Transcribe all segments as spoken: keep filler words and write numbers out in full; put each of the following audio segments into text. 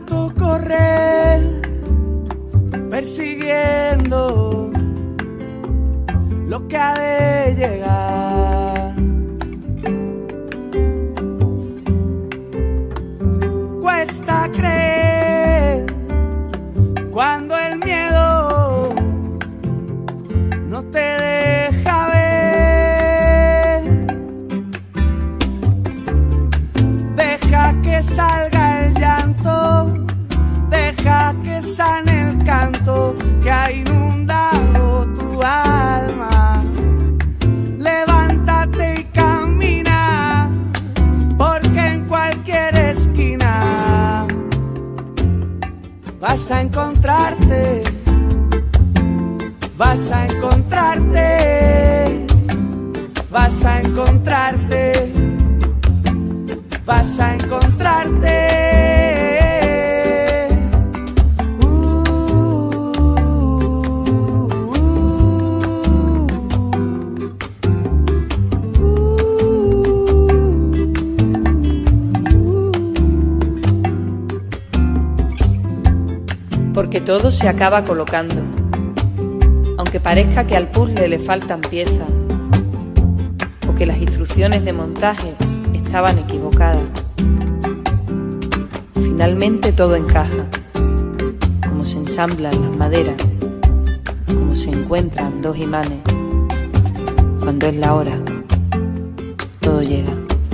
tanto correr, persiguiendo lo que ha de llegar. Cuesta creer cuando el miedo no te deja ver. Deja que salga el llanto, deja que sane el canto que ha inundado tu alma. Levántate y camina, porque en cualquier esquina vas a encontrarte, vas a encontrarte, vas a encontrarte, vas a encontrarte. Porque todo se acaba colocando, aunque parezca que al puzzle le faltan piezas o que las instrucciones de montaje estaban equivocadas. Finalmente todo encaja, como se ensamblan las maderas, como se encuentran dos imanes. Cuando es la hora, todo llega.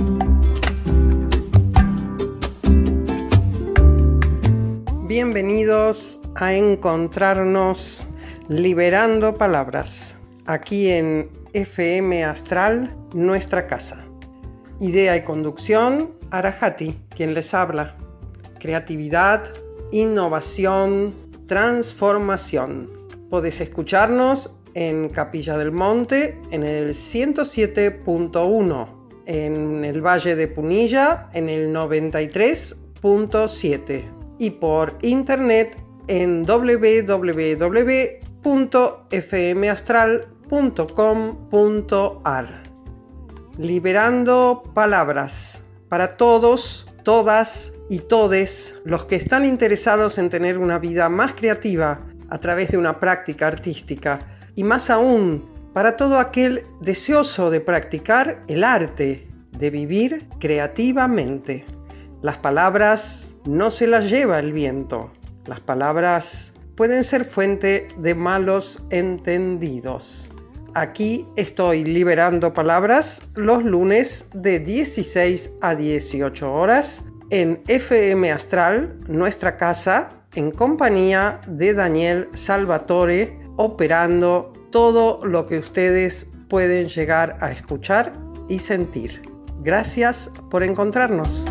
Bienvenidos a encontrarnos liberando palabras, aquí en F M Astral, nuestra casa. Idea y conducción, Arahati, quien les habla. Creatividad, innovación, transformación. Podés escucharnos en Capilla del Monte, en el ciento siete punto uno, en el Valle de Punilla, en el noventa y tres punto siete. Y por internet en doble u doble u doble u punto f m astral punto com punto a r. Liberando palabras para todos, todas y todes los que están interesados en tener una vida más creativa a través de una práctica artística, y más aún para todo aquel deseoso de practicar el arte de vivir creativamente. Las palabras no se las lleva el viento. Las palabras pueden ser fuente de malos entendidos. Aquí estoy liberando palabras los lunes de dieciséis a dieciocho horas en F M Astral, nuestra casa, en compañía de Daniel Salvatore, operando todo lo que ustedes pueden llegar a escuchar y sentir. Gracias por encontrarnos.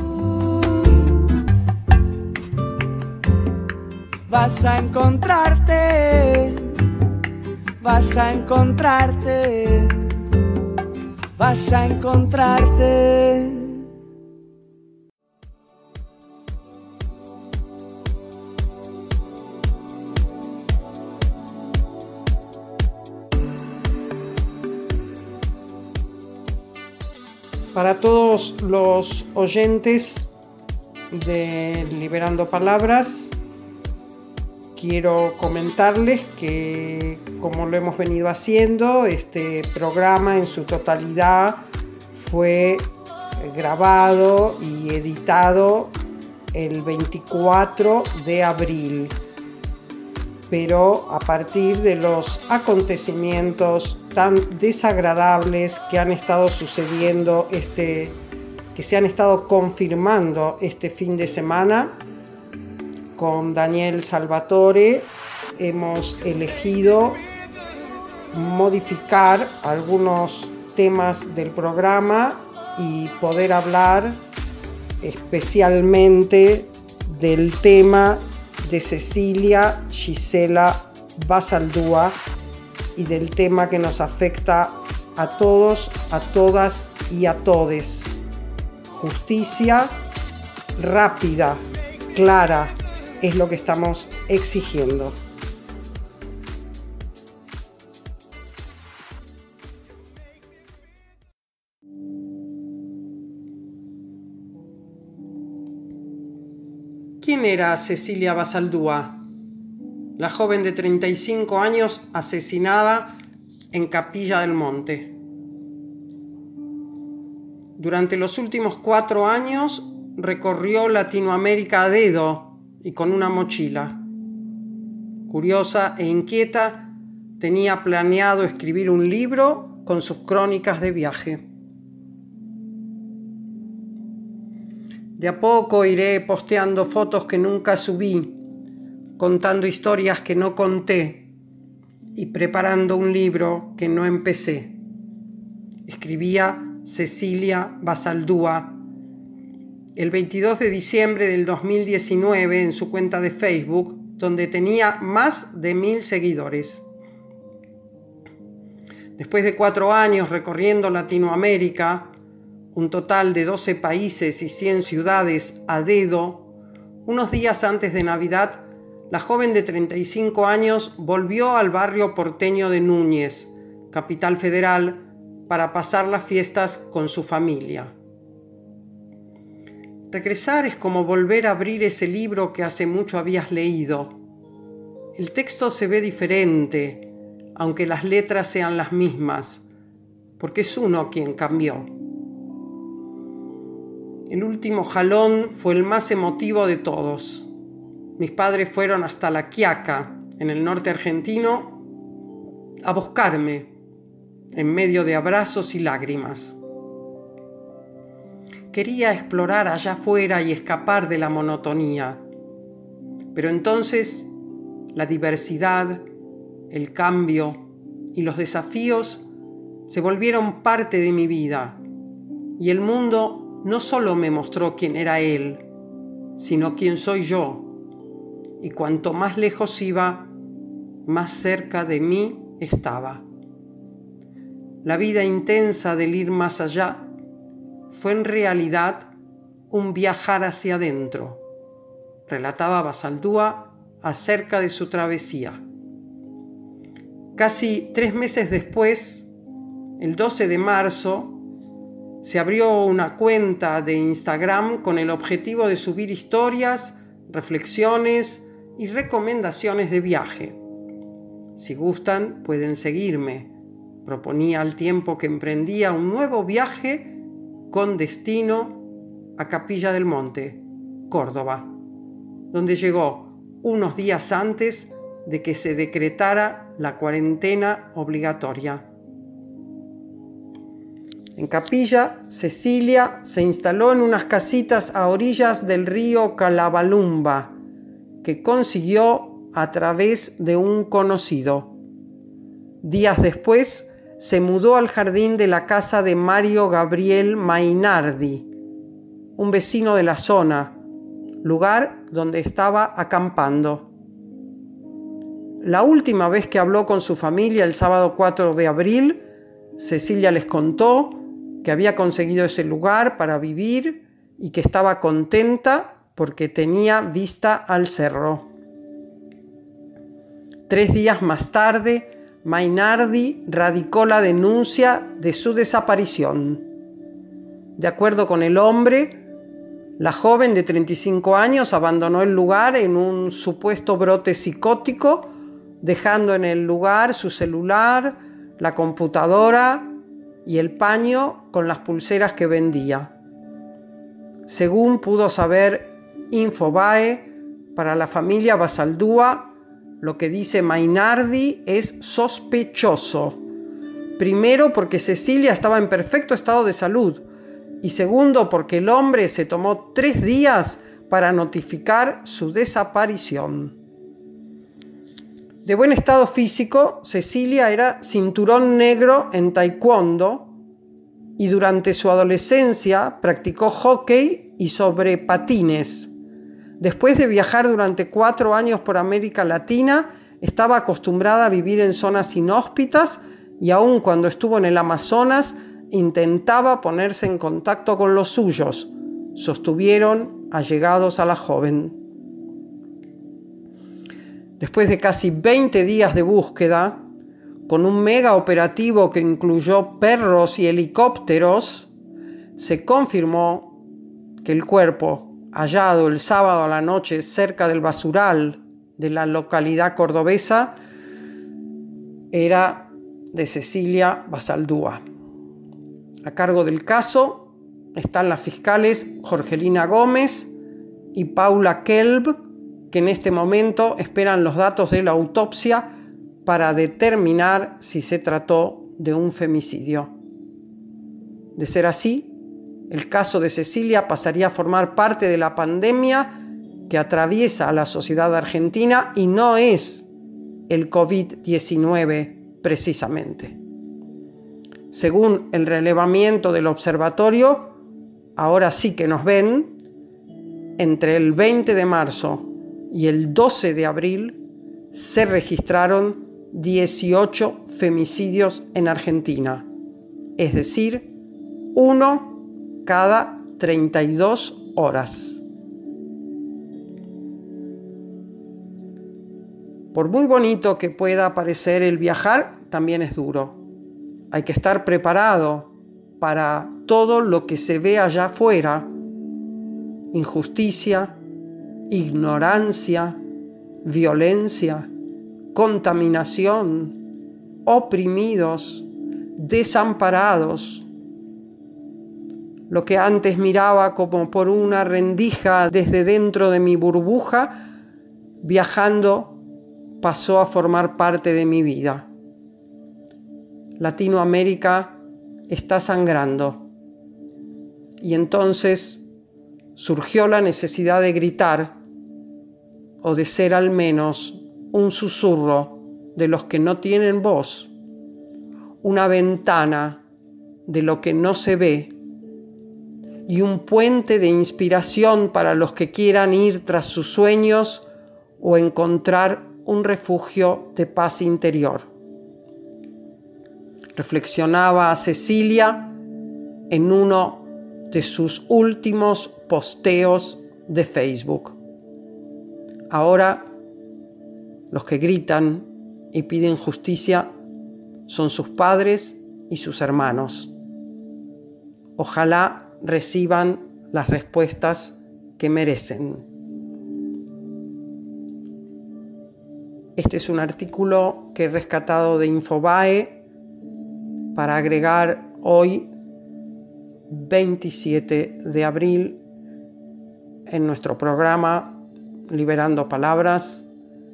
Vas a encontrarte, vas a encontrarte, vas a encontrarte. Para todos los oyentes de Liberando Palabras, quiero comentarles que, como lo hemos venido haciendo, este programa en su totalidad fue grabado y editado el veinticuatro de abril. Pero a partir de los acontecimientos tan desagradables que han estado sucediendo, este, que se han estado confirmando este fin de semana, con Daniel Salvatore hemos elegido modificar algunos temas del programa y poder hablar especialmente del tema de Cecilia Gisela Basaldúa y del tema que nos afecta a todos, a todas y a todes. Justicia rápida, clara, es lo que estamos exigiendo. ¿Quién era Cecilia Basaldúa? La joven de treinta y cinco años asesinada en Capilla del Monte. Durante los últimos cuatro años recorrió Latinoamérica a dedo y con una mochila. Curiosa e inquieta, tenía planeado escribir un libro con sus crónicas de viaje. De a poco iré posteando fotos que nunca subí, contando historias que no conté y preparando un libro que no empecé. Escribía Cecilia Basaldúa el veintidós de diciembre del dos mil diecinueve en su cuenta de Facebook, donde tenía más de mil seguidores. Después de cuatro años recorriendo Latinoamérica, un total de doce países y cien ciudades a dedo, unos días antes de Navidad, la joven de treinta y cinco años volvió al barrio porteño de Núñez, Capital Federal, para pasar las fiestas con su familia. Regresar es como volver a abrir ese libro que hace mucho habías leído. El texto se ve diferente, aunque las letras sean las mismas, porque es uno quien cambió. El último jalón fue el más emotivo de todos. Mis padres fueron hasta La Quiaca, en el norte argentino, a buscarme, en medio de abrazos y lágrimas. Quería explorar allá afuera y escapar de la monotonía. Pero entonces la diversidad, el cambio y los desafíos se volvieron parte de mi vida, y el mundo no solo me mostró quién era él, sino quién soy yo, y cuanto más lejos iba, más cerca de mí estaba. La vida intensa del ir más allá fue en realidad un viajar hacia adentro, relataba Basaldúa acerca de su travesía. Casi tres meses después, el doce de marzo, se abrió una cuenta de Instagram con el objetivo de subir historias, reflexiones y recomendaciones de viaje. Si gustan, pueden seguirme. Proponía al tiempo que emprendía un nuevo viaje con destino a Capilla del Monte, Córdoba, donde llegó unos días antes de que se decretara la cuarentena obligatoria. En Capilla, Cecilia se instaló en unas casitas a orillas del río Calabalumba, que consiguió a través de un conocido. Días después, se mudó al jardín de la casa de Mario Gabriel Mainardi, un vecino de la zona, lugar donde estaba acampando. La última vez que habló con su familia, el sábado cuatro de abril, Cecilia les contó que había conseguido ese lugar para vivir y que estaba contenta porque tenía vista al cerro. Tres días más tarde, Mainardi radicó la denuncia de su desaparición. De acuerdo con el hombre, la joven de treinta y cinco años abandonó el lugar en un supuesto brote psicótico, dejando en el lugar su celular, la computadora y el paño con las pulseras que vendía. Según pudo saber Infobae, para la familia Basaldúa, lo que dice Mainardi es sospechoso. Primero, porque Cecilia estaba en perfecto estado de salud, y segundo, porque el hombre se tomó tres días para notificar su desaparición. De buen estado físico, Cecilia era cinturón negro en taekwondo y durante su adolescencia practicó hockey y sobre patines. Después de viajar durante cuatro años por América Latina, estaba acostumbrada a vivir en zonas inhóspitas y aun cuando estuvo en el Amazonas, intentaba ponerse en contacto con los suyos, sostuvieron allegados a la joven. Después de casi veinte días de búsqueda, con un mega operativo que incluyó perros y helicópteros, se confirmó que el cuerpo hallado el sábado a la noche cerca del basural de la localidad cordobesa era de Cecilia Basaldúa. A cargo del caso están las fiscales Jorgelina Gómez y Paula Kelb, que en este momento esperan los datos de la autopsia para determinar si se trató de un femicidio. De ser así, el caso de Cecilia pasaría a formar parte de la pandemia que atraviesa a la sociedad argentina y no es el COVID diecinueve precisamente. Según el relevamiento del observatorio, ahora sí que nos ven, entre el veinte de marzo y el doce de abril se registraron dieciocho femicidios en Argentina, es decir, uno cada treinta y dos horas. Por muy bonito que pueda parecer el viajar, también es duro. Hay que estar preparado para todo lo que se ve allá afuera: injusticia, ignorancia, violencia, contaminación, oprimidos, desamparados. Lo que antes miraba como por una rendija desde dentro de mi burbuja, viajando, pasó a formar parte de mi vida. Latinoamérica está sangrando. Y entonces surgió la necesidad de gritar, o de ser al menos un susurro de los que no tienen voz, una ventana de lo que no se ve, y un puente de inspiración para los que quieran ir tras sus sueños o encontrar un refugio de paz interior. Reflexionaba Cecilia en uno de sus últimos posteos de Facebook. Ahora, los que gritan y piden justicia son sus padres y sus hermanos. Ojalá reciban las respuestas que merecen. Este es un artículo que he rescatado de Infobae para agregar hoy, veintisiete de abril, en nuestro programa Liberando Palabras,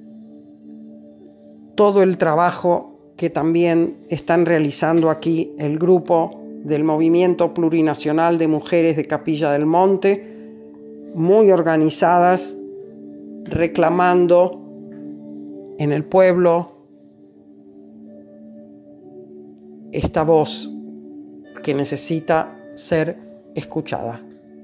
todo el trabajo que también están realizando aquí el grupo del Movimiento Plurinacional de Mujeres de Capilla del Monte, muy organizadas, reclamando en el pueblo esta voz que necesita ser escuchada.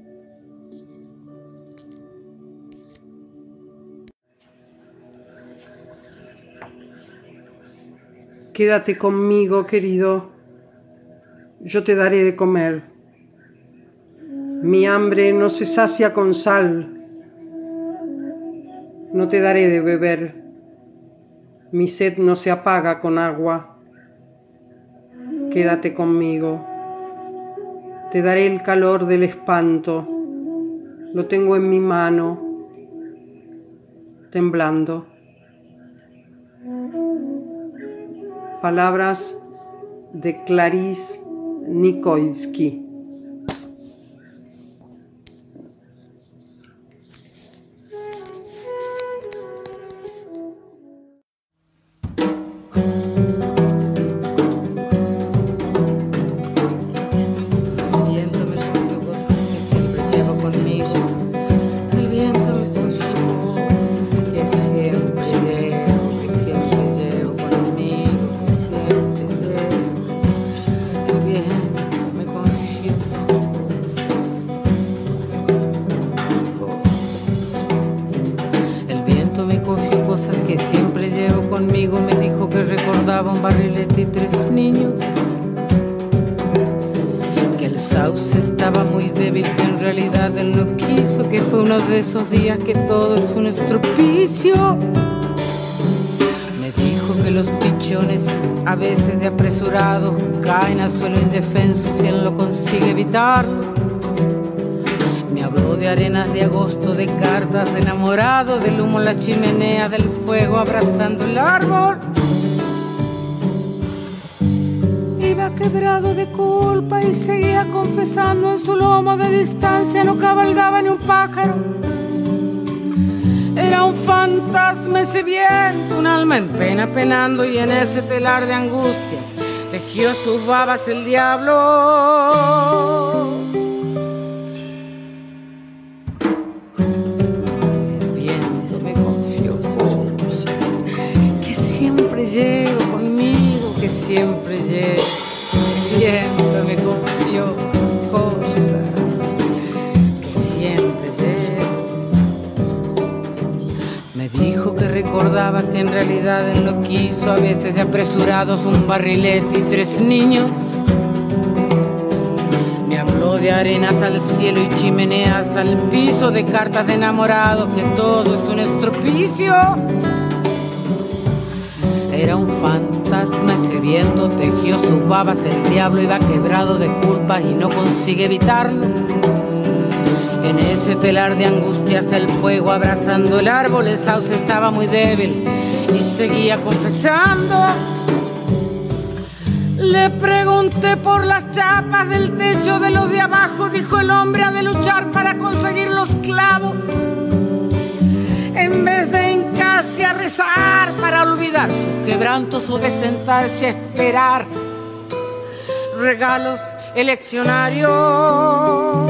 Quédate conmigo, querido. Yo te daré de comer. Mi hambre no se sacia con sal. No te daré de beber. Mi sed no se apaga con agua. Quédate conmigo. Te daré el calor del espanto. Lo tengo en mi mano, temblando. Palabras de Clarice Nikolsky. Un barrilete y tres niños, que el sauce estaba muy débil, que en realidad él no quiso, que fue uno de esos días que todo es un estropicio. Me dijo que los pichones a veces de apresurados caen al suelo indefensos y él lo consigue evitar. Me habló de de arenas de agosto, de cartas de enamorado, del humo en la chimenea, del fuego abrazando el árbol. Iba quebrado de culpa y seguía confesando. En su lomo de distancia no cabalgaba ni un pájaro. Era un fantasma ese viento, un alma en pena penando, y en ese telar de angustias tejió sus babas el diablo. El viento me confió cosas que siempre llevo conmigo, que siempre llevo. El viento me confió cosas que siempre llevo. Me dijo que recordaba que en realidad él no quiso, a veces de apresurados un barrilete y tres niños. Me habló de arenas al cielo y chimeneas al piso, de cartas de enamorados, que todo es un estropicio. Era un fantasma ese viento, tejió sus babas el diablo, iba quebrado de culpas y no consigue evitarlo. En ese telar de angustias el fuego abrazando el árbol, el sauce estaba muy débil y seguía confesando. Le pregunté por las chapas del techo de los de abajo, dijo el hombre ha de luchar para conseguir los clavos, en vez de hincarse a rezar para olvidar sus quebrantos o de sentarse a esperar regalos eleccionarios.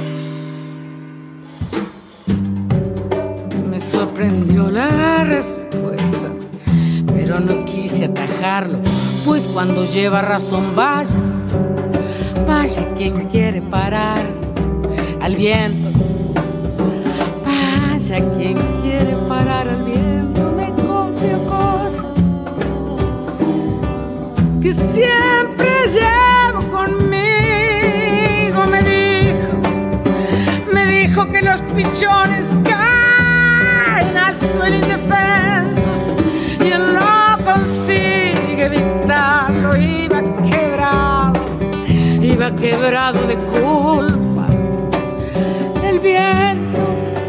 Me sorprendió la respuesta, pero no quise atajarlo, pues cuando lleva razón vaya, vaya quien quiere parar al viento. Vaya quien quiere parar al viento, me confió cosas que siempre llevo conmigo. Me dijo, me dijo que los pichones caen al suelo indefensos y él no consigue evitarlo. Iba quebrado, iba quebrado de culpa. El viento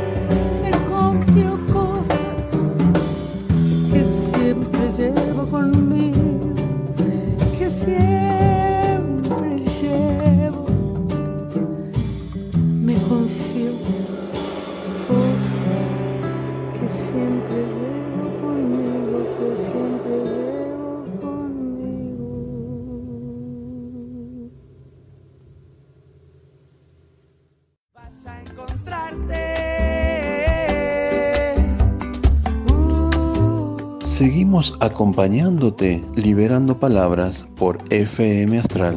llevo conmigo, que siempre llevo. Me confío cosas que siempre llevo conmigo, que siempre llevo conmigo. Vas a encontrarte. Seguimos acompañándote, liberando palabras por F M Astral.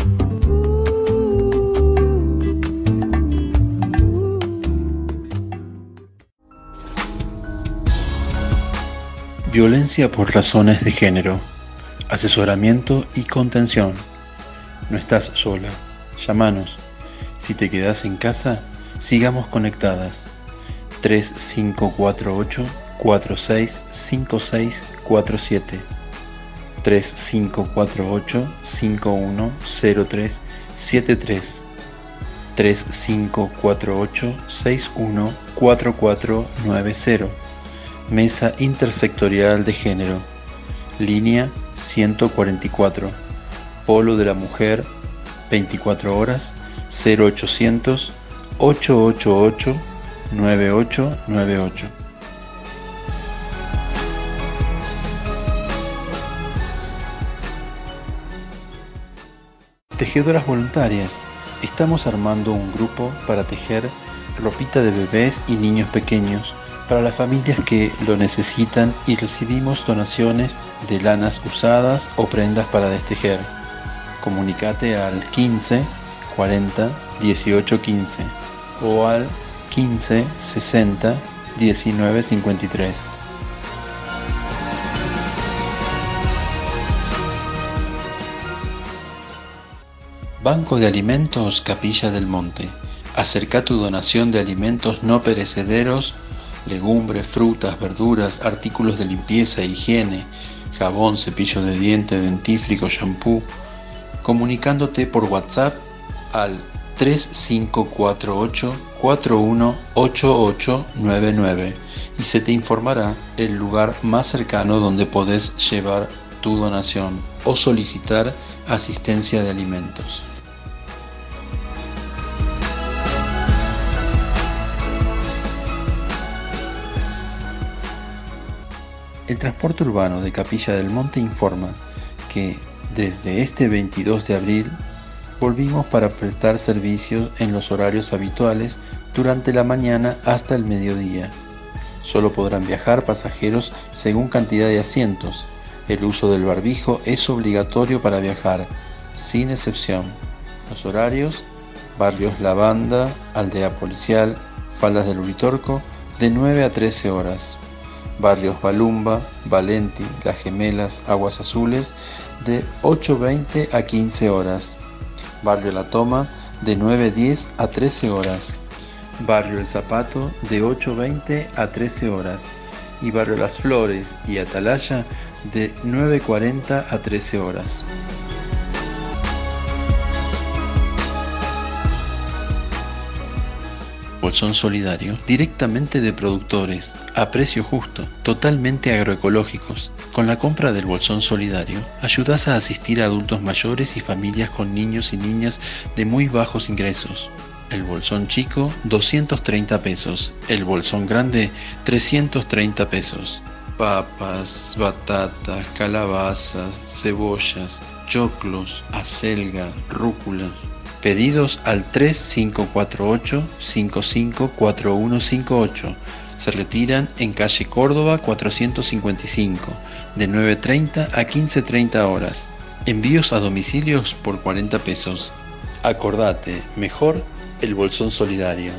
Violencia por razones de género, asesoramiento y contención. No estás sola, llámanos. Si te quedas en casa, sigamos conectadas. tres cinco cuatro ocho cuatro seis cinco seis cuatro siete, tres cinco cuatro ocho cinco uno cero tres siete tres, tres cinco cuatro ocho seis uno cuatro cuatro nueve cero. Mesa Intersectorial de Género, línea ciento cuarenta y cuatro, Polo de la Mujer, veinticuatro horas, cero ochocientos ocho ocho ocho nueve ocho nueve ocho. Tejedoras voluntarias. Estamos armando un grupo para tejer ropita de bebés y niños pequeños para las familias que lo necesitan, y recibimos donaciones de lanas usadas o prendas para destejer. Comunicate al quince cuarenta dieciocho quince o al quince sesenta diecinueve cincuenta y tres. Banco de Alimentos Capilla del Monte. Acerca tu donación de alimentos no perecederos, legumbres, frutas, verduras, artículos de limpieza e higiene, jabón, cepillo de dientes, dentífrico, shampoo, comunicándote por WhatsApp al tres cinco cuatro ocho cuatro uno ocho ocho nueve nueve y se te informará el lugar más cercano donde podés llevar tu donación o solicitar asistencia de alimentos. El transporte urbano de Capilla del Monte informa que desde este veintidós de abril volvimos para prestar servicios en los horarios habituales durante la mañana hasta el mediodía. Solo podrán viajar pasajeros según cantidad de asientos. El uso del barbijo es obligatorio para viajar, sin excepción. Los horarios: Barrios Lavanda, Aldea Policial, Faldas del Uritorco, de nueve a trece horas. Barrios Balumba, Valenti, Las Gemelas, Aguas Azules, de ocho veinte a quince horas. Barrio La Toma, de nueve diez a trece horas. Barrio El Zapato, de ocho veinte a trece horas. Y Barrio Las Flores y Atalaya, de nueve cuarenta a trece horas. Bolsón solidario, directamente de productores, a precio justo, totalmente agroecológicos. Con la compra del bolsón solidario, ayudas a asistir a adultos mayores y familias con niños y niñas de muy bajos ingresos. El bolsón chico, doscientos treinta pesos. El bolsón grande, trescientos treinta pesos. Papas, batatas, calabazas, cebollas, choclos, acelga, rúcula. Pedidos al tres cinco cuatro ocho cinco cinco cuatro uno cinco ocho. Se retiran en calle Córdoba cuatrocientos cincuenta y cinco, de nueve treinta a quince treinta horas. Envíos a domicilios por cuarenta pesos. Acordate, mejor el bolsón solidario.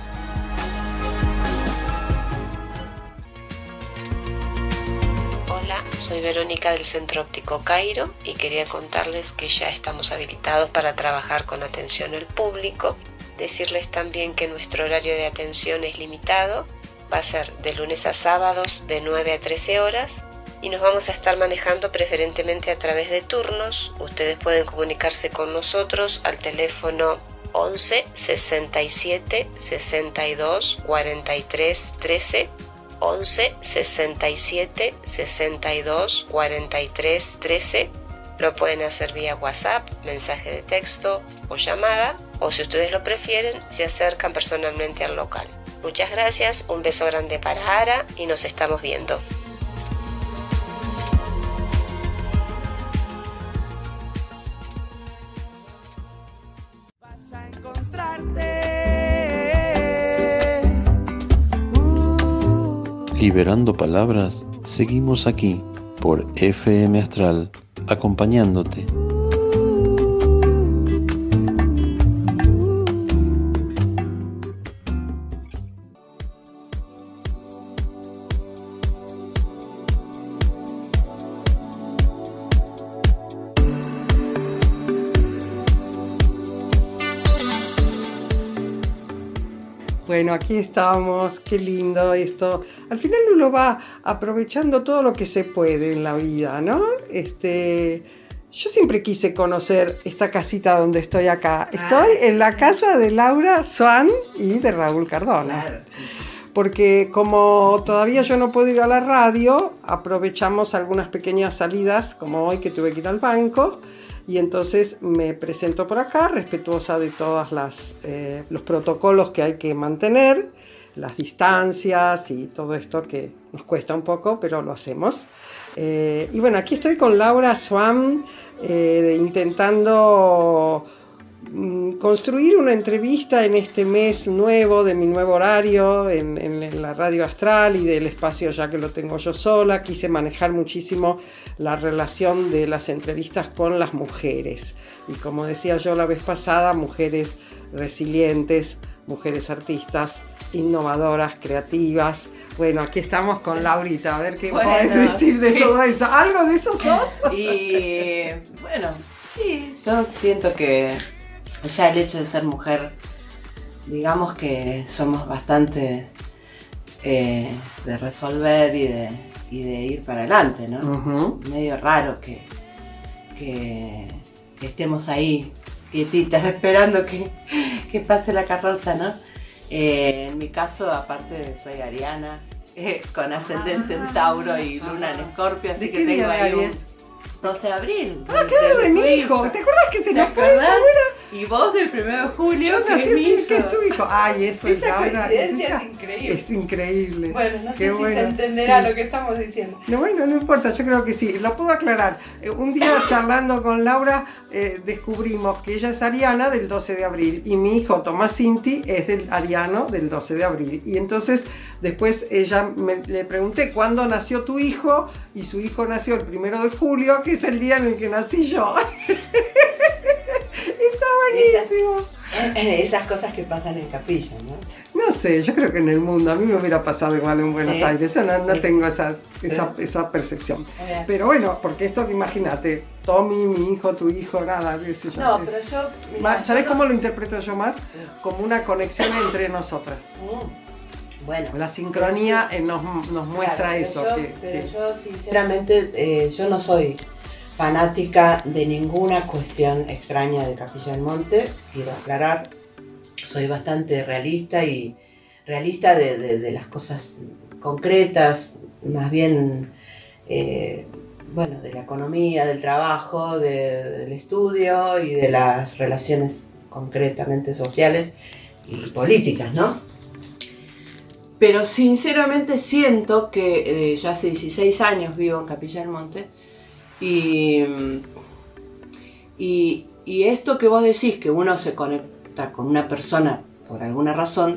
Soy Verónica del Centro Óptico Cairo y quería contarles que ya estamos habilitados para trabajar con atención al público. Decirles también que nuestro horario de atención es limitado, va a ser de lunes a sábados de nueve a trece horas y nos vamos a estar manejando preferentemente a través de turnos. Ustedes pueden comunicarse con nosotros al teléfono once sesenta y siete sesenta y dos cuarenta y tres trece. once sesenta y siete sesenta y dos cuarenta y tres trece. Lo pueden hacer vía WhatsApp, mensaje de texto o llamada, o si ustedes lo prefieren, se acercan personalmente al local. Muchas gracias, un beso grande para Ara y nos estamos viendo. Vas a encontrarte. Liberando palabras, seguimos aquí por F M Astral, acompañándote. Bueno, aquí estamos, qué lindo esto. Al final uno va aprovechando todo lo que se puede en la vida, ¿no? Este, yo siempre quise conocer esta casita donde estoy acá. Estoy en la casa de Laura Swan y de Raúl Cardona. Porque como todavía yo no puedo ir a la radio, aprovechamos algunas pequeñas salidas, como hoy que tuve que ir al banco. Y entonces me presento por acá, respetuosa de todos eh, los protocolos que hay que mantener, las distancias y todo esto que nos cuesta un poco, pero lo hacemos. Eh, y bueno, aquí estoy con Laura Swan, eh, intentando mm, construir una entrevista en este mes nuevo de mi nuevo horario en, en, en la radio Astral y del espacio ya que lo tengo yo sola. Quise manejar muchísimo la relación de las entrevistas con las mujeres. Y como decía yo la vez pasada, mujeres resilientes, mujeres artistas, innovadoras, creativas. Bueno, aquí estamos con Laurita, a ver qué bueno, podés decir de sí. todo eso. ¿Algo de eso sos? Y bueno, sí, yo siento que ya el hecho de ser mujer, digamos que somos bastante eh, de resolver y de, y de ir para adelante, ¿no? Uh-huh. Medio raro que, que, que estemos ahí quietitas esperando que, que pase la carroza, ¿no? Eh, en mi caso, aparte soy ariana, eh, con ascendente en Tauro y luna en Escorpio, así ¿De que qué día tengo de ahí un Aries? doce de abril. Ah, claro, de mi hijo. ¿Te acordás que se ¿Te nos fue? acordás? Y vos del primero de julio, Yo que es nací mi hijo. que es tu hijo. Ay, eso es Esa Laura. coincidencia Es, es increíble. es increíble. Bueno, no Qué sé si bueno, se entenderá sí. lo que estamos diciendo. No, bueno, no importa, yo creo que sí. Lo puedo aclarar. Eh, Un día charlando con Laura eh, descubrimos que ella es ariana del doce de abril y mi hijo Tomás Cinti es del ariano del doce de abril. Y entonces después ella me, le pregunté cuándo nació tu hijo y su hijo nació el primero de julio, que es el día en el que nací yo. Está buenísimo. Esas cosas que pasan en Capilla, ¿no? No sé, yo creo que en el mundo, a mí me hubiera pasado igual en Buenos Sí, Aires, yo no, no sí. tengo esas, Sí. esa, esa percepción. Bien. Pero bueno, porque esto, imagínate, Tommy, mi hijo, tu hijo, nada, qué sé yo. No, es- pero yo... mirá, Ma- yo ¿Sabés no- cómo lo interpreto yo más? Como una conexión entre nosotras. Mm, Bueno. La sincronía eh, nos, nos muestra Claro, pero eso. Yo, que- pero que- yo sinceramente, eh, yo no soy fanática de ninguna cuestión extraña de Capilla del Monte, quiero aclarar. Soy bastante realista y realista de, de- de las cosas concretas, más bien, eh, bueno, de la economía, del trabajo, de- del estudio y de las relaciones concretamente sociales y políticas, ¿no? Pero sinceramente siento que eh, yo hace dieciséis años vivo en Capilla del Monte y, y, y esto que vos decís, que uno se conecta con una persona por alguna razón,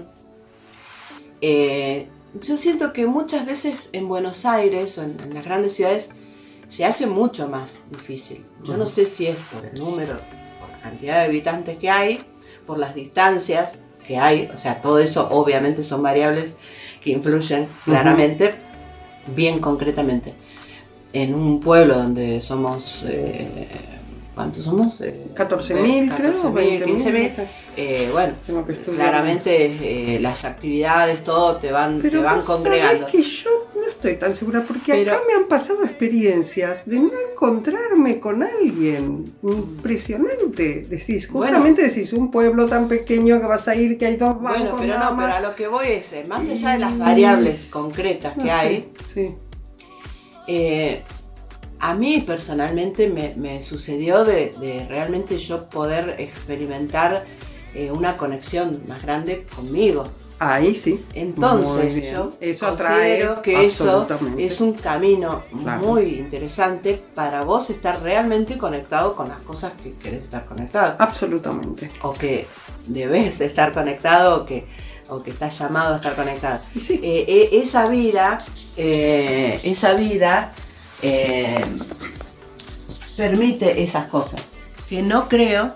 eh, yo siento que muchas veces en Buenos Aires o en, en las grandes ciudades se hace mucho más difícil. Yo no sé si es por el número, por la cantidad de habitantes que hay, por las distancias que hay, o sea, todo eso obviamente son variables que influyen claramente, bien concretamente. En un pueblo donde somos, eh, ¿cuántos somos? Eh, catorce mil, creo, catorce mil, veinte mil, quince mil. no sé. Eh, bueno, Tengo que estudiar. claramente eh, las actividades, todo te van, Pero te van vos congregando. sabés que yo no estoy tan segura, porque Pero- acá me han pasado experiencias de no encontrarme con alguien. Impresionante. Decís, Bueno. justamente decís, un pueblo tan pequeño que vas a ir, que hay dos bancos Bueno, pero nada no, más. pero a lo que voy es, eh, más allá de las Y- variables concretas que No sé, hay, sí. eh, a mí personalmente me, me sucedió de, de realmente yo poder experimentar eh, una conexión más grande conmigo. Ahí sí. Entonces Muy bien. yo Eso considero atrae que eso absolutamente. es un camino Claro. muy interesante para vos estar realmente conectado con las cosas que querés estar conectado. Absolutamente. O que debes estar conectado o que, o que estás llamado a estar conectado. Y sí. Eh, eh, esa vida, eh, esa vida eh, permite esas cosas. Que no creo.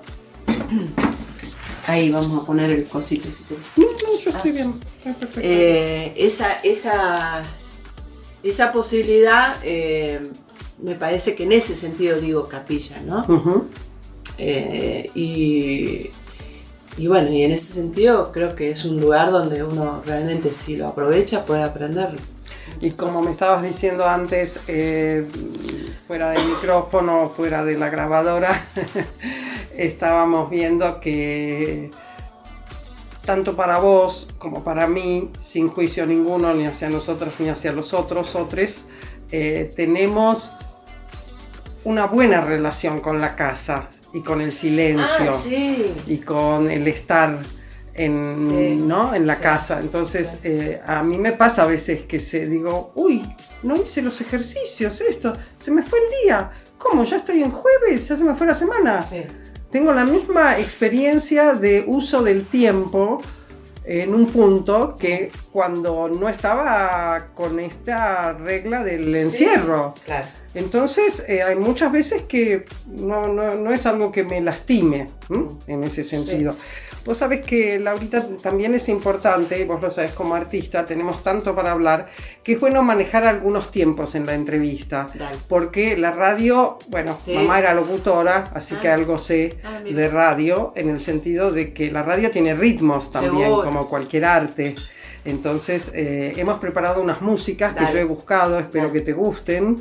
Ahí vamos a poner el cosito si querés. No, no, yo estoy bien. Está perfecto. Eh, esa, esa, esa posibilidad, eh, me parece que en ese sentido digo Capilla, ¿no? Ujú. Eh, y, y bueno, y en ese sentido creo que es un lugar donde uno realmente, si lo aprovecha, puede aprender. Y como me estabas diciendo antes, eh, fuera del micrófono, fuera de la grabadora, estábamos viendo que tanto para vos como para mí, sin juicio ninguno, ni hacia nosotros ni hacia los otros, otros, eh, tenemos una buena relación con la casa y con el silencio Ah, sí. y con el estar en, Sí, ¿no? en la sí, casa. Entonces, sí. eh, a mí me pasa a veces que se digo, uy, no hice los ejercicios, esto, se me fue el día. ¿Cómo? ¿Ya estoy en jueves? ¿Ya se me fue la semana? Sí. Tengo la misma experiencia de uso del tiempo en un punto que cuando no estaba con esta regla del Sí, encierro. Claro. Entonces, eh, hay muchas veces que no, no, no es algo que me lastime, ¿m? En ese sentido. Vos sabés que, Laurita, también es importante, vos lo sabés como artista, tenemos tanto para hablar, que es bueno manejar algunos tiempos en la entrevista. Dale. Porque la radio, bueno, Sí. mamá era locutora, así Ah. que algo sé Ah, mira. de radio, en el sentido de que la radio tiene ritmos también, Seguro. como cualquier arte. Entonces, eh, hemos preparado unas músicas que Dale. yo he buscado, espero Dale. que te gusten.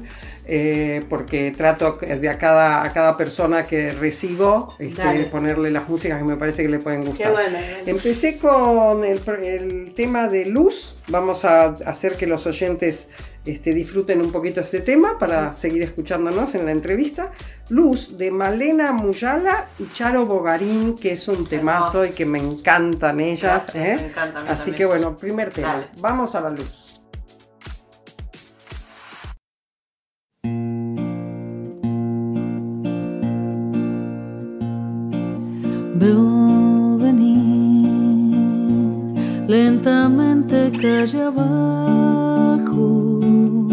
eh, porque trato de a cada, a cada persona que recibo este, ponerle las músicas que me parece que le pueden gustar. Qué bueno, bueno. Empecé con el, el tema de Luz. Vamos a hacer que los oyentes este, disfruten un poquito este tema para seguir escuchándonos en la entrevista. Luz, de Malena Muyala y Charo Bogarín, que es un temazo y que me encantan ellas. Gracias, ¿eh? me encanta, a mí Así también. que bueno, primer tema. Dale. Vamos a la luz. Veo venir lentamente calle abajo,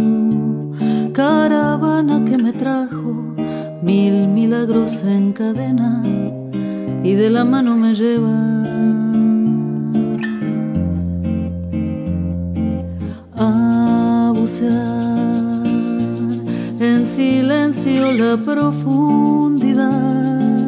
caravana que me trajo mil milagros en cadena y de la mano me lleva a bucear en silencio la profundidad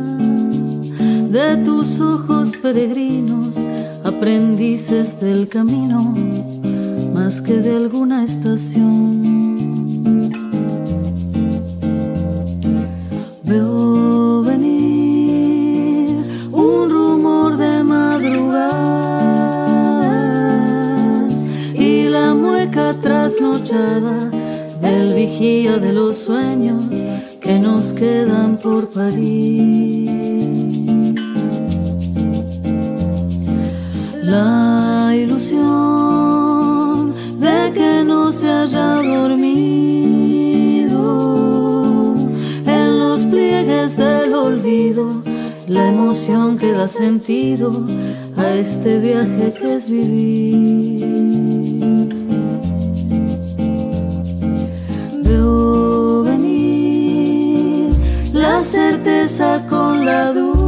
de tus ojos peregrinos, aprendices del camino, más que de alguna estación. Veo venir un rumor de madrugadas y la mueca trasnochada del vigía de los sueños que nos quedan por parir. La ilusión de que no se haya dormido en los pliegues del olvido, la emoción que da sentido a este viaje que es vivir. Veo venir la certeza con la duda,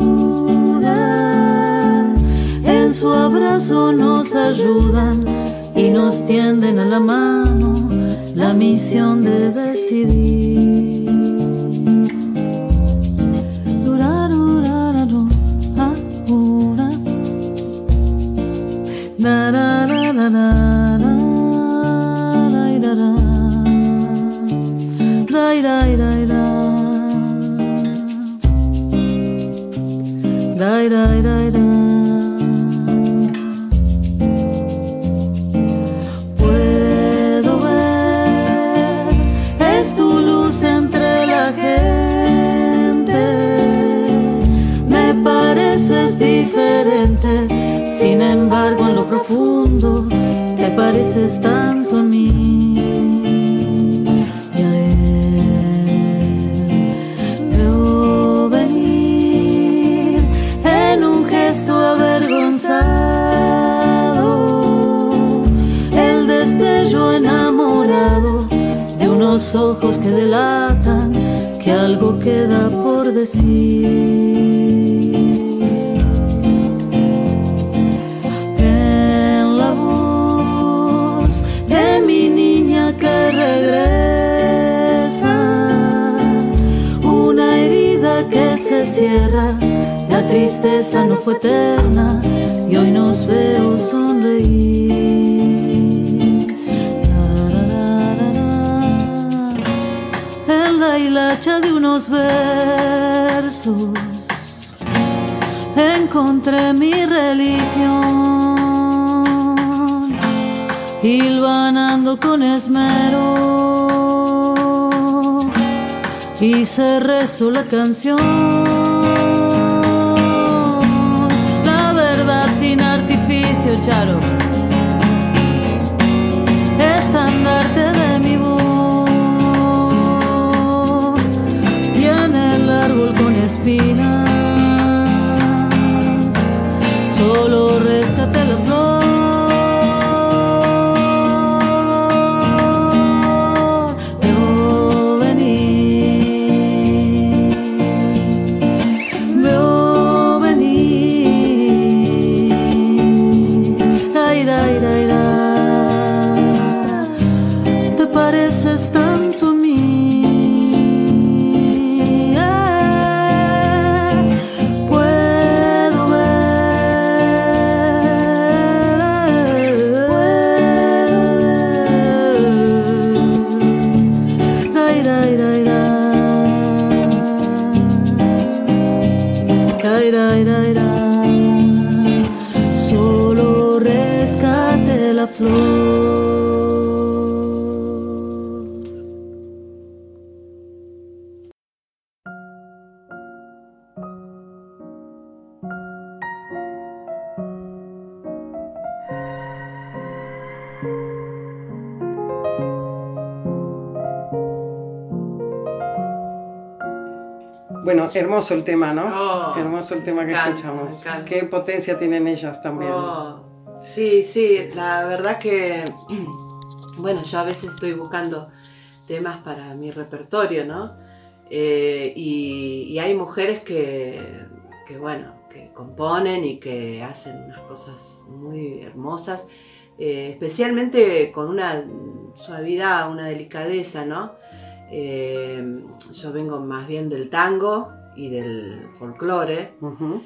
en su abrazo nos ayudan y nos tienden a la mano la misión de decidir. Durarurararu, ah, ura. Na, na, na, na, na, na, rai, ra, ra. Rai, rai, rai, ra. Rai, rai, rai, ra. Tu luz entre la gente, me pareces diferente, sin embargo en lo profundo te pareces tanto a mí y a él. Veo venir en un gesto avergonzado el destello enamorado, unos ojos que delatan que algo queda por decir. En la voz de mi niña que regresa, una herida que se cierra, la tristeza no fue eterna y hoy nos veo sonreír. La hilacha de unos versos encontré mi religión, hilvanando con esmero hice rezo la canción, la verdad sin artificio, Charo, estandarte de mi voz. Árbol con espinas, solo rescaté la flor. Veo venir, veo venir, ay, late la flor. Bueno, hermoso el tema, ¿no? Oh, hermoso el tema que encanta, escuchamos. me encanta. Qué potencia tienen ellas también. Oh, sí, sí, la verdad que, bueno, yo a veces estoy buscando temas para mi repertorio, ¿no? Eh, y, y hay mujeres que, que, bueno, que componen y que hacen unas cosas muy hermosas, eh, especialmente con una suavidad, una delicadeza, ¿no? Eh, yo vengo más bien del tango y del folclore. Uh-huh.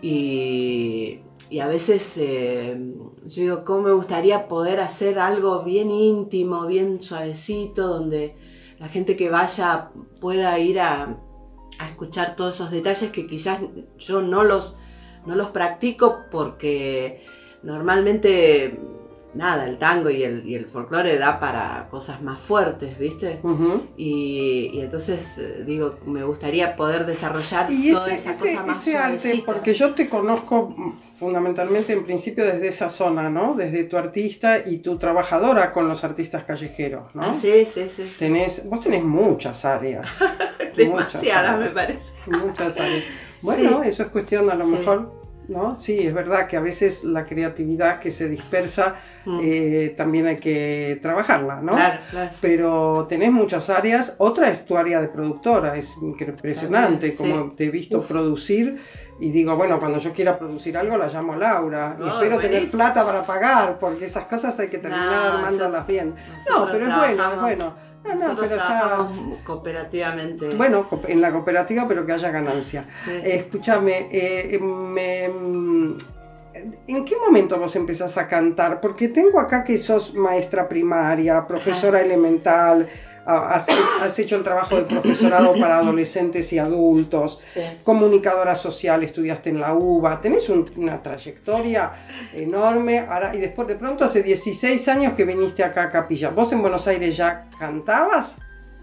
y, y a veces eh, yo digo, ¿cómo me gustaría poder hacer algo bien íntimo, bien suavecito, donde la gente que vaya pueda ir a, a escuchar todos esos detalles que quizás yo no los, no los practico porque normalmente... Nada, el tango y el, y el folclore da para cosas más fuertes, ¿viste? Uh-huh. Y, y entonces, eh, digo, me gustaría poder desarrollar Y toda ese, esa ese, cosa más ese arte, suavecita. porque yo te conozco fundamentalmente en principio desde esa zona, ¿no? Desde tu artista y tu trabajadora con los artistas callejeros, ¿no? Ah, sí, sí, sí. Tenés, vos tenés muchas áreas. Demasiadas, muchas me áreas, parece. Muchas áreas. Bueno, Sí. eso es cuestión a lo Sí. mejor... ¿No? Sí, es verdad que a veces la creatividad que se dispersa Mm. eh, también hay que trabajarla, ¿no? Claro, claro. Pero tenés muchas áreas. Otra es tu área de productora, es impresionante También, como sí. te he visto Uf. producir y digo, bueno, cuando yo quiera producir algo la llamo a Laura y Oh, espero tener buenísimo. plata para pagar porque esas cosas hay que terminar No, armándolas bien. No, Nosotros pero es bueno, es trabajamos- bueno. No, no, Nosotros pero está... trabajamos cooperativamente. Bueno, co- en la cooperativa, pero que haya ganancia. Sí. Eh, escúchame, eh, me, mm, ¿en qué momento vos empezás a cantar? Porque tengo acá que sos maestra primaria, profesora elemental, ah, has, has hecho el trabajo de profesorado para adolescentes y adultos, Sí. comunicadora social, estudiaste en la U B A, tenés un- una trayectoria enorme, ahora, y después de pronto hace dieciséis años que viniste acá a Capilla. ¿Vos en Buenos Aires ya cantabas?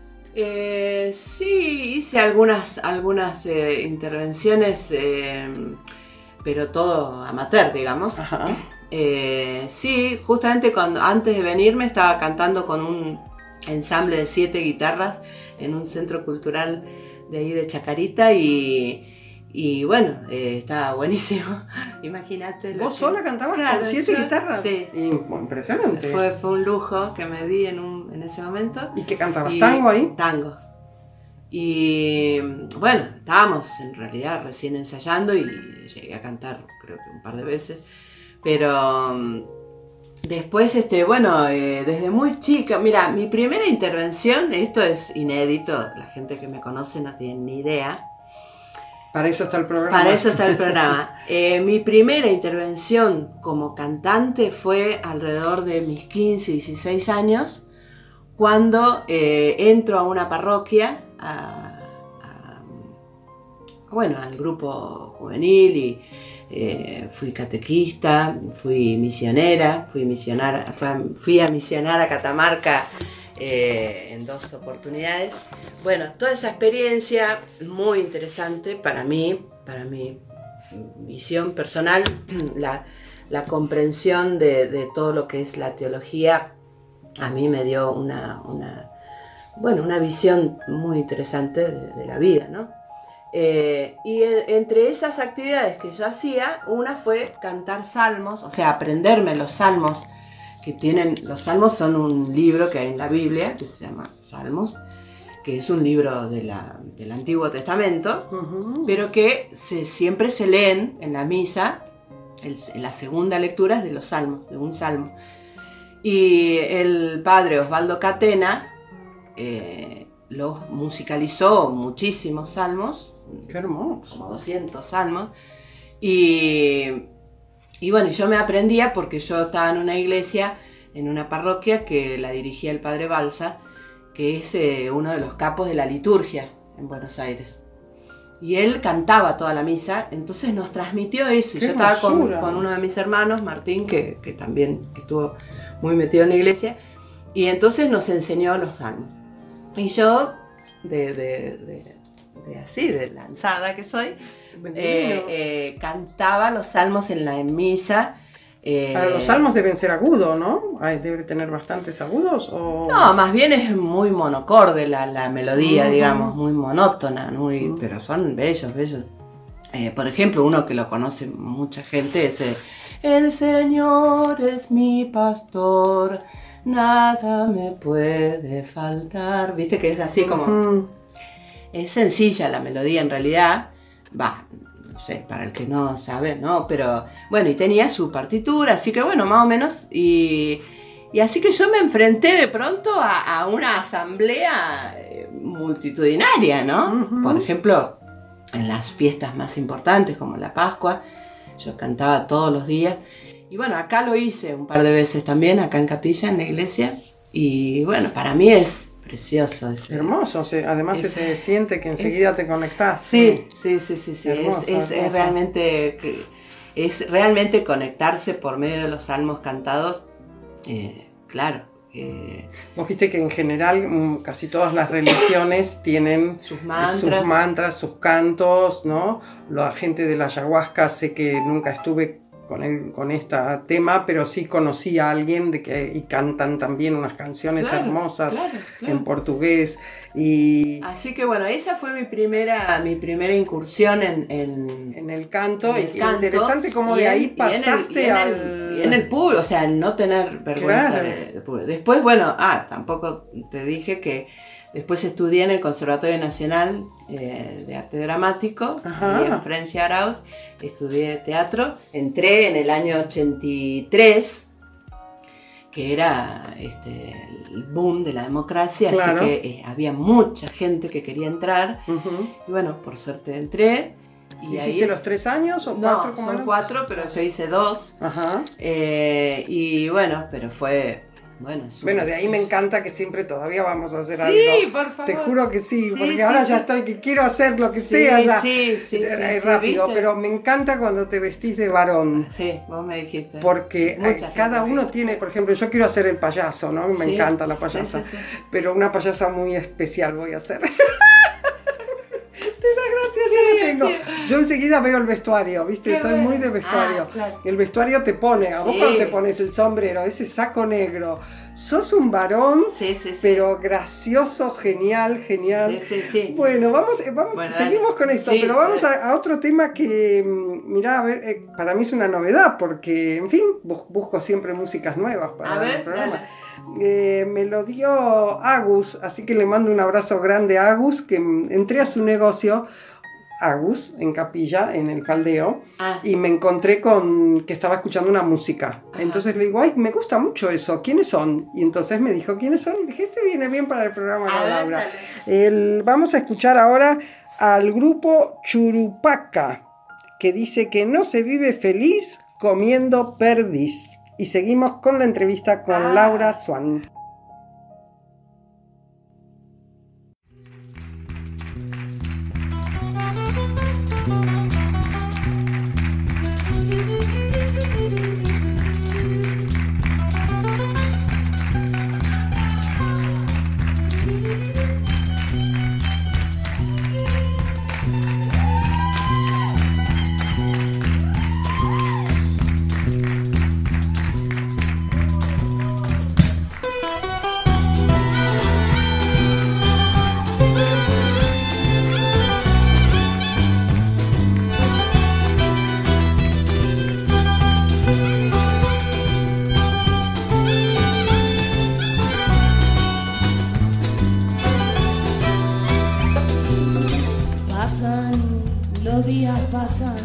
Eh, sí, hice algunas, algunas eh, intervenciones, eh, pero todo amateur, digamos. Ajá. Eh, sí, justamente cuando antes de venirme estaba cantando con un ensamble de siete guitarras en un centro cultural de ahí de Chacarita y, y bueno, eh, estaba buenísimo. Imagínate. lo ¿Vos que- sola cantabas Claro, con siete yo- guitarras? Sí. Y, bueno, impresionante. Fue, fue un lujo que me di en, un, en ese momento. ¿Y qué cantabas? Y- ¿Tango ahí? Tango. Y bueno, estábamos en realidad recién ensayando y llegué a cantar creo que un par de veces. Pero um, después, este, bueno, eh, desde muy chica, mira, mi primera intervención, esto es inédito, la gente que me conoce no tiene ni idea. Para eso está el programa. Para eso está el programa. Eh, mi primera intervención como cantante fue alrededor de mis quince, dieciséis años, cuando eh, entro a una parroquia, a, a- bueno, al grupo juvenil y eh, fui catequista, fui misionera, fui, misionar, fui, a, fui a misionar a Catamarca eh, en dos oportunidades. Bueno, toda esa experiencia muy interesante para mí, para mi visión personal, la, la comprensión de, de todo lo que es la teología, a mí me dio una, una, bueno, una visión muy interesante de, de la vida, ¿no? Eh, y en, entre esas actividades que yo hacía, una fue cantar salmos, o sea, aprenderme los salmos que tienen, los salmos son un libro que hay en la Biblia, que se llama Salmos, que es un libro de la, del Antiguo Testamento, Uh-huh. pero que se, siempre se leen en la misa, el, en la segunda lectura es de los salmos, de un salmo. Y el padre Osvaldo Catena eh, los musicalizó muchísimos salmos, Qué hermoso. como doscientos salmos, y, y bueno, yo me aprendía porque yo estaba en una iglesia, en una parroquia que la dirigía el padre Balsa, que es eh, uno de los capos de la liturgia en Buenos Aires. y él cantaba toda la misa, entonces nos transmitió eso. Qué Yo estaba con, hermosura. con uno de mis hermanos, Martín, que, que también estuvo muy metido en la iglesia, y entonces nos enseñó los salmos. Y yo, de, de, de, de así, de lanzada que soy, eh, eh, cantaba los salmos en la en misa. Eh, Para los salmos deben ser agudos, ¿no? Ay, ¿debe tener bastantes agudos? O... No, más bien es muy monocorde la, la melodía, Uh-huh. digamos, muy monótona, muy, Uh-huh. pero son bellos, bellos. Eh, por ejemplo, uno que lo conoce mucha gente es eh, El Señor es mi pastor, nada me puede faltar. Viste que es así como... Uh-huh. Es sencilla la melodía en realidad, va, no sé, para el que no sabe, ¿no? Pero bueno, y tenía su partitura, así que bueno, más o menos, y, y así que yo me enfrenté de pronto a, a una asamblea eh, multitudinaria, ¿no? Uh-huh. Por ejemplo, en las fiestas más importantes como la Pascua, yo cantaba todos los días, y bueno, acá lo hice un par de veces también, acá en Capilla, en la iglesia, y bueno, para mí es precioso. Ese, Hermoso, se- además ese- se te siente que enseguida te conectás. Sí, sí, sí, sí, sí. Hermoso, es, es- es hermoso. realmente es realmente conectarse por medio de los salmos cantados, eh, claro. eh, Vos viste que en general mm, casi todas las religiones tienen sus mantras. sus mantras, sus cantos, ¿no? La gente de la ayahuasca, sé que nunca estuve con, el, con este tema, pero sí conocí a alguien de que, y cantan también unas canciones Claro, hermosas claro, claro. en portugués. Y Así que bueno, esa fue mi primera, mi primera incursión en, en, en el canto, en el y canto, interesante cómo y de en- ahí y en el- pasaste y en el, al... y en el público, o sea, el no tener vergüenza Claro. de, de público. Después, bueno, ah, tampoco te dije que después estudié en el Conservatorio Nacional eh, de Arte Dramático, Ajá. y en Francia Arauz, estudié teatro, entré en el año ochenta y tres, que era este, el boom de la democracia, Claro. así que eh, había mucha gente que quería entrar, Ujú. y bueno, por suerte entré. Y ¿Hiciste ahí, los tres años o no, cuatro? ¿Cómo son era? cuatro, pero yo hice dos. Ajá. Eh, y bueno, pero fue, bueno, es un- Bueno, de ahí me encanta que siempre todavía vamos a hacer Sí, algo. por favor. Te juro que sí, Sí, porque sí, ahora sí. ya estoy que quiero hacer lo que Sí, sea ya. sí, sí, sí, Eh, sí, rápido, ¿viste? pero me encanta cuando te vestís de varón. Sí, vos me dijiste. Porque Mucha eh, gente cada me uno dijo. tiene, por ejemplo, yo quiero hacer el payaso, ¿no? Me Sí, encanta la sí, payasa, sí, sí. pero una payasa muy especial voy a hacer. Te da gracia, yo la tengo. Yo enseguida veo el vestuario, ¿viste? Qué Soy bueno. muy de vestuario. Ah, claro. El vestuario te pone, a vos Sí. cuando te pones el sombrero, ese saco negro, sos un varón, Sí, sí, sí. pero gracioso, genial, genial. Sí, sí, sí. Bueno, vamos, eh, vamos Bueno, dale. seguimos con esto, Sí, pero vamos dale. a, a otro tema que, mm, mirá, a ver, eh, para mí es una novedad, porque, en fin, bus- busco siempre músicas nuevas para A ver, el programa. dale. Eh, me lo dio Agus, así que le mando un abrazo grande a Agus, que mm, entré a su negocio, Agus, en Capilla, en el Faldeo, Ah, y me encontré con que estaba escuchando una música. Ajá. Entonces le digo, ay, me gusta mucho eso, ¿quiénes son? Y entonces me dijo, ¿quiénes son? Y dije, este viene bien para el programa a con ver, Laura. dale. El- vamos a escuchar ahora al grupo Churupaca, que dice que no se vive feliz comiendo perdiz. Y seguimos con la entrevista con Ah. Laura Swan. Pasan, los días pasan,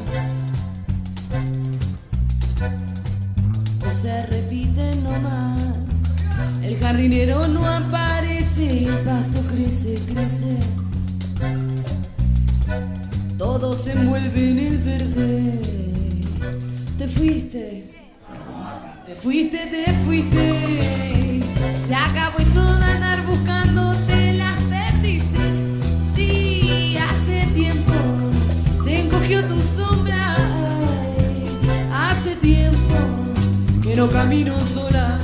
o se repiten nomás. El jardinero no aparece, el pasto crece, crece. Todo se envuelve en el verde. Te fuiste, te fuiste, te fuiste. Se acabó eso de andar buscándote las perdices. Sí, hace tiempo no camino sola.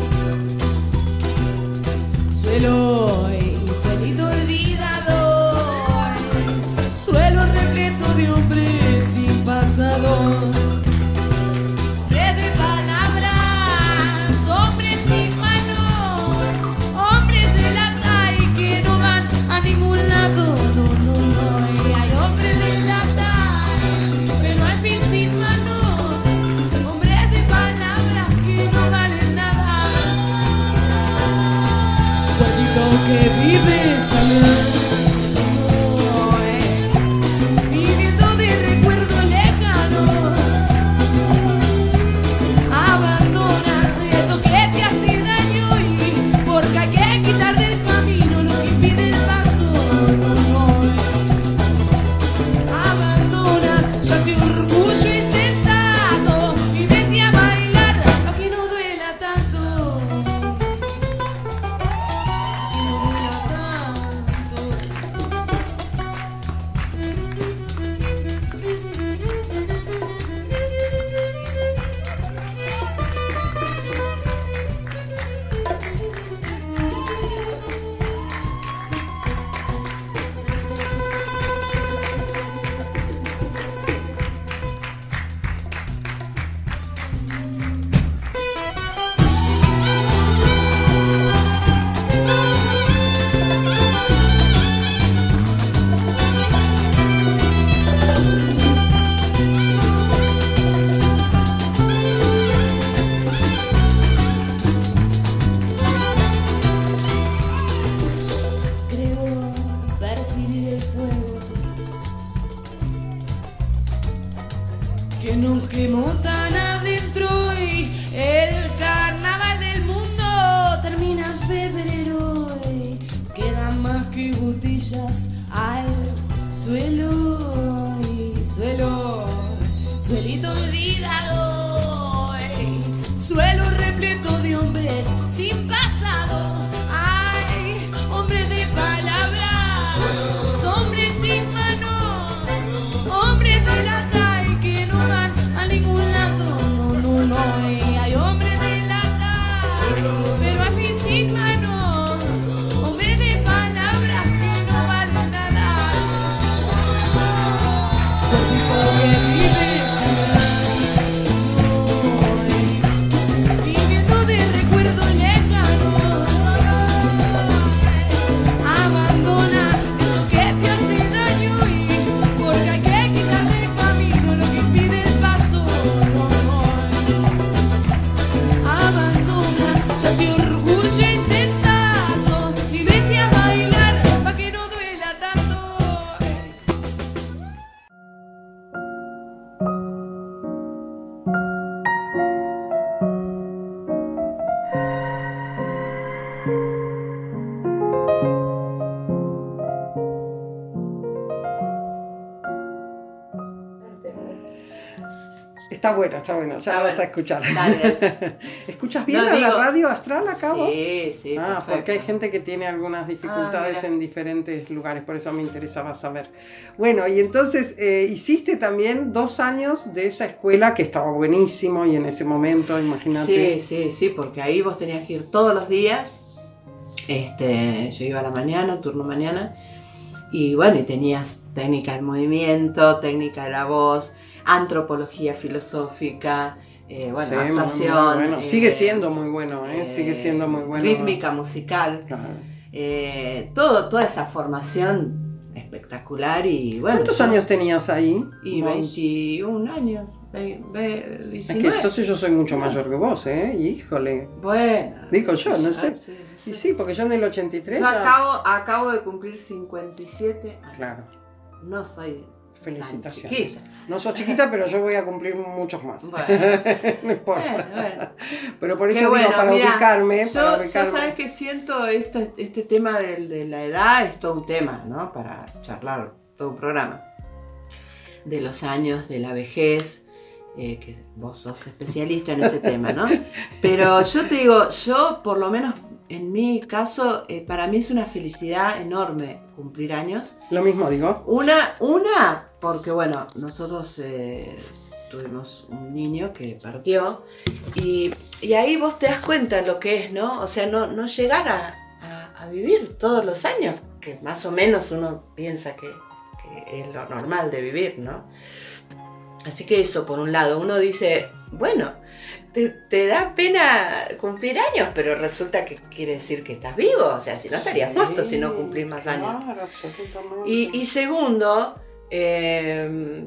Suelo y suelito olvidado, suelo repleto de hombres sin pasado. Que vives a mi lado, eh, viviendo de recuerdos lejanos. Abandona eso que te hace daño y porque hay que quitar del camino lo que impide el paso. No, eh. Abandona ya ese orgullo insensato y vete a bailar para que no duela tanto. Que nos quemó tan adentro y el carnaval del mundo termina en febrero y quedan más que botellas al suelo y suelo, suelito olvidado, y suelo repleto de hombres sin pasado. Ay, hombres de palabras, hombres sin manos, hombres de la a ningún lado, no, no, no, y hay hombres de lata, pero al fin sin manos, hombres de palabras que no valen nada, porque vives no, viviendo de recuerdos lejanos. Abandona eso que te hace daño y porque hay que quitar del camino lo que impide el paso. Abandona ya ese orgullo insensato y vete a bailar pa' que no duela tanto. Está bueno, está bueno, ya Está vas bueno. a escuchar. Dale. ¿Escuchas bien No, a la digo- radio astral acá vos? Sí, sí, Ah, perfecto. porque hay gente que tiene algunas dificultades Ah, mira. en diferentes lugares, por eso me interesaba saber. Bueno, y entonces eh, hiciste también dos años de esa escuela que estaba buenísimo y en ese momento, imagínate. Sí, sí, sí, porque ahí vos tenías que ir todos los días. Este, yo iba a la mañana, turno mañana, y bueno, y tenías técnica del movimiento, técnica de la voz, antropología filosófica, eh, bueno, Sí, muy, muy actuación. bueno. eh, Sigue siendo muy bueno, ¿eh? Sigue eh, siendo muy bueno. Rítmica musical, Claro. eh, todo, toda esa formación espectacular y bueno. ¿Cuántos yo- años tenías ahí? Y vos? veintiún años, ve- ve- Es diecinueve. que entonces yo soy mucho mayor que vos, ¿eh? Híjole. Bueno. Digo yo, no sé. Ay, sí, Y sí, porque yo en el ochenta y tres Yo ya- acabo, acabo de cumplir cincuenta y siete años. Claro. No soy Felicitaciones. tan chiquita. No sos chiquita, pero yo voy a cumplir muchos más. Bueno. No importa. Bueno, bueno. Pero por Qué eso digo, bueno, para mirá, ubicarme, Yo, para yo ubicarme. sabes que siento este, este tema de, de la edad, es todo un tema, ¿no? Para charlar, todo un programa. De los años, de la vejez, eh, que vos sos especialista en ese tema, ¿no? Pero yo te digo, yo por lo menos en mi caso, eh, para mí es una felicidad enorme cumplir años. Lo mismo digo. Una, una porque bueno, nosotros eh, tuvimos un niño que partió y, y ahí vos te das cuenta lo que es, ¿no? O sea, no, no llegar a, a, a vivir todos los años, que más o menos uno piensa que, que es lo normal de vivir, ¿no? Así que eso, por un lado, uno dice, bueno, te, te da pena cumplir años, pero resulta que quiere decir que estás vivo, o sea, si no estarías sí, muerto si no cumplís más claro, años. Absolutamente. Y, y segundo, eh,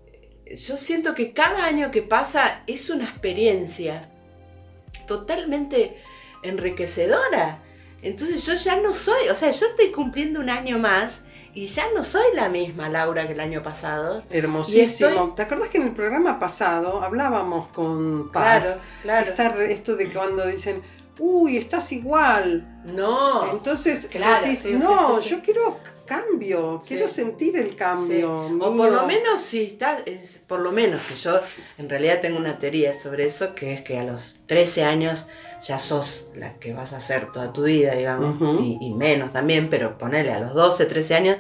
yo siento que cada año que pasa es una experiencia totalmente enriquecedora. Entonces yo ya no soy, o sea, yo estoy cumpliendo un año más y ya no soy la misma Laura que el año pasado. Hermosísimo. Estoy... ¿Te acordás que en el programa pasado hablábamos con Paz? Claro, claro. Esta, esto de cuando dicen, uy, estás igual. No. Entonces, claro, decís, sí, no, sí, sí, sí. yo quiero cambio, Sí. quiero sentir el cambio. Sí. O por lo menos si estás, es, por lo menos que yo en realidad tengo una teoría sobre eso, que es que a los trece años ya sos la que vas a hacer toda tu vida, digamos, Uh-huh. y, y menos también, pero ponele a los doce, trece años,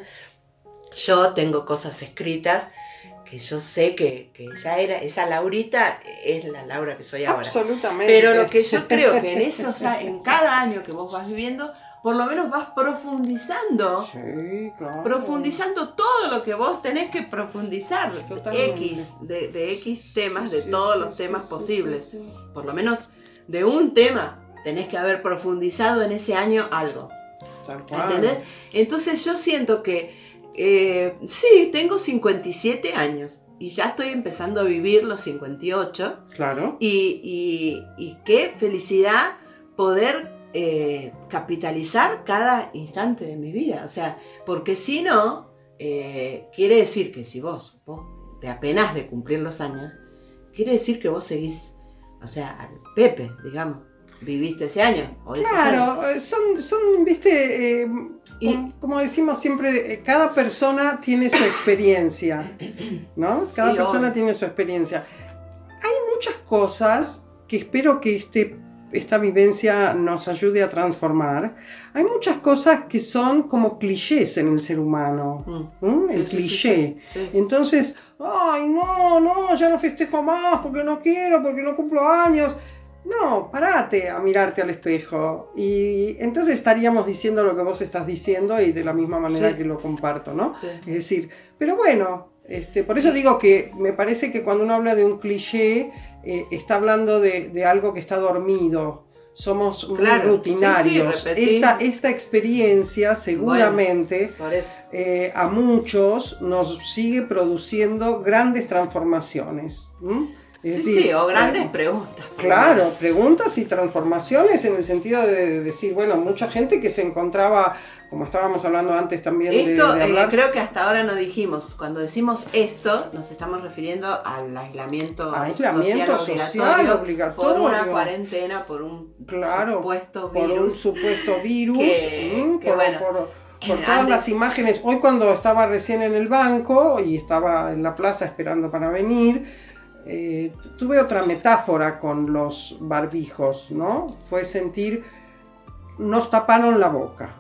yo tengo cosas escritas que yo sé que, que ya era, esa Laurita es la Laura que soy ahora. Absolutamente. Pero lo que yo creo que en eso, ya en cada año que vos vas viviendo, por lo menos vas profundizando. Sí, claro. Profundizando todo lo que vos tenés que profundizar. Totalmente. X, de, de X temas, de Sí, todos sí, los sí, temas sí, posibles. sí, sí. Por lo menos de un tema tenés que haber profundizado en ese año algo. Tal cual. ¿Entendés? Entonces yo siento que eh, sí, tengo cincuenta y siete años y ya estoy empezando a vivir los cincuenta y ocho. Claro. Y, y, y qué felicidad poder eh, capitalizar cada instante de mi vida. O sea, porque si no, eh, quiere decir que si vos, vos te apenás de cumplir los años, quiere decir que vos seguís, o sea, al Pepe, digamos, viviste ese año. O esos Claro, años. son, son, viste, eh, Y- como, como decimos siempre, eh, cada persona tiene su experiencia, ¿no? Cada Sí, persona obvio. tiene su experiencia. Hay muchas cosas que espero que este, esta vivencia nos ayude a transformar. Hay muchas cosas que son como clichés en el ser humano, Mm. ¿m? El Sí, sí, cliché. sí, sí, sí. Entonces, ay, no, no, ya no festejo más porque no quiero, porque no cumplo años. No, parate a mirarte al espejo y entonces estaríamos diciendo lo que vos estás diciendo y de la misma manera Sí. que lo comparto, ¿no? Sí. Es decir, pero bueno, este, por eso digo que me parece que cuando uno habla de un cliché, eh, está hablando de, de algo que está dormido. Somos muy Claro, rutinarios. sí, sí, repetir. esta, esta experiencia seguramente Por eso. eh, a muchos nos sigue produciendo grandes transformaciones. ¿m? Es Sí, decir, sí, o grandes eh, preguntas. Claro, preguntas y transformaciones en el sentido de decir, bueno, mucha gente que se encontraba, como estábamos hablando antes también de- Esto de, eh, hablar. creo que hasta ahora no dijimos. Cuando decimos esto, nos estamos refiriendo al aislamiento, Aislamiento social, social obligatorio, obligatorio. por una cuarentena, por un Claro, supuesto por un virus. supuesto virus, que- ¿m? que por, bueno, por- por eh, todas antes- las imágenes. Hoy cuando estaba recién en el banco y estaba en la plaza esperando para venir, eh, tuve otra metáfora con los barbijos, ¿no? Fue sentir, nos taparon la boca,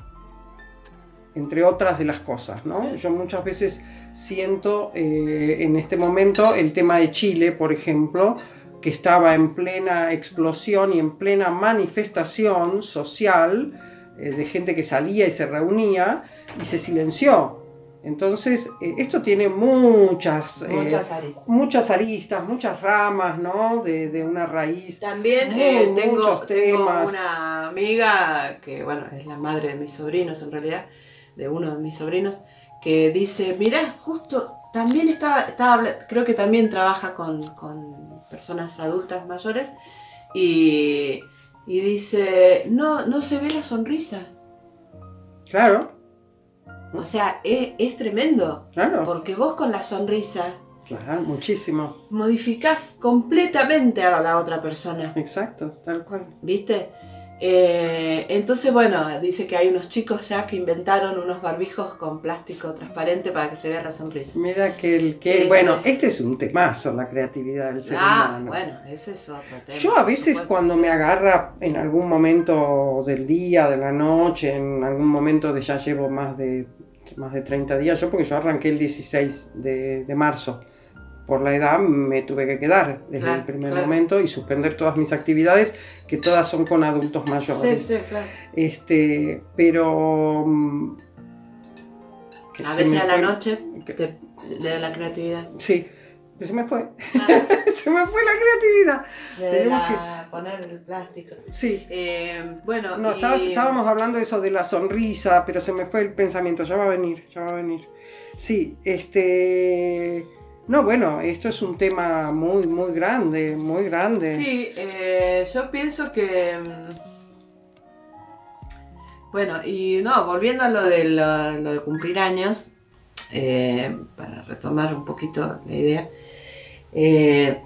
entre otras de las cosas, ¿no? Yo muchas veces siento eh, en este momento el tema de Chile, por ejemplo, que estaba en plena explosión y en plena manifestación social, eh, de gente que salía y se reunía y se silenció. Entonces, eh, esto tiene muchas, eh, Muchas aristas. muchas aristas, muchas ramas, ¿no? De, de una raíz. También Muy- eh, tengo, muchos tengo temas. una amiga que, bueno, es la madre de mis sobrinos en realidad, de uno de mis sobrinos, que dice, mirá, justo, también estaba, estaba habla- creo que también trabaja con, con personas adultas mayores, y, y dice, no, no se ve la sonrisa. Claro, O sea, es, es tremendo, claro, porque vos con la sonrisa claro, muchísimo. modificás completamente a la otra persona. Exacto, tal cual. ¿Viste? Eh, entonces, bueno, dice que hay unos chicos ya que inventaron unos barbijos con plástico transparente para que se vea la sonrisa. Mira que el que. Eh, Bueno, eh. este es un temazo, la creatividad del ser Ah, humano. bueno, ese es otro tema. Yo a por veces supuesto. cuando me agarra en algún momento del día, de la noche, en algún momento de ya llevo más de, más de treinta días, yo porque yo arranqué el dieciséis de, de marzo, por la edad me tuve que quedar desde Claro, el primer claro. momento y suspender todas mis actividades, que todas son con adultos mayores. Sí, sí, claro. Este, pero... mm, que A se veces me a la fue- noche que- te de la creatividad. Sí, se me fue. Ah, Se me fue la creatividad. de Tenemos la- poner el plástico. Sí. Eh, bueno, No, y- estabas- estábamos hablando de eso de la sonrisa, pero se me fue el pensamiento. Ya va a venir, ya va a venir. Sí, este... No, bueno, esto es un tema muy, muy grande, muy grande. Sí, eh, yo pienso que... mm, Bueno, y no, volviendo a lo de, lo, lo de cumplir años, eh, para retomar un poquito la idea, eh,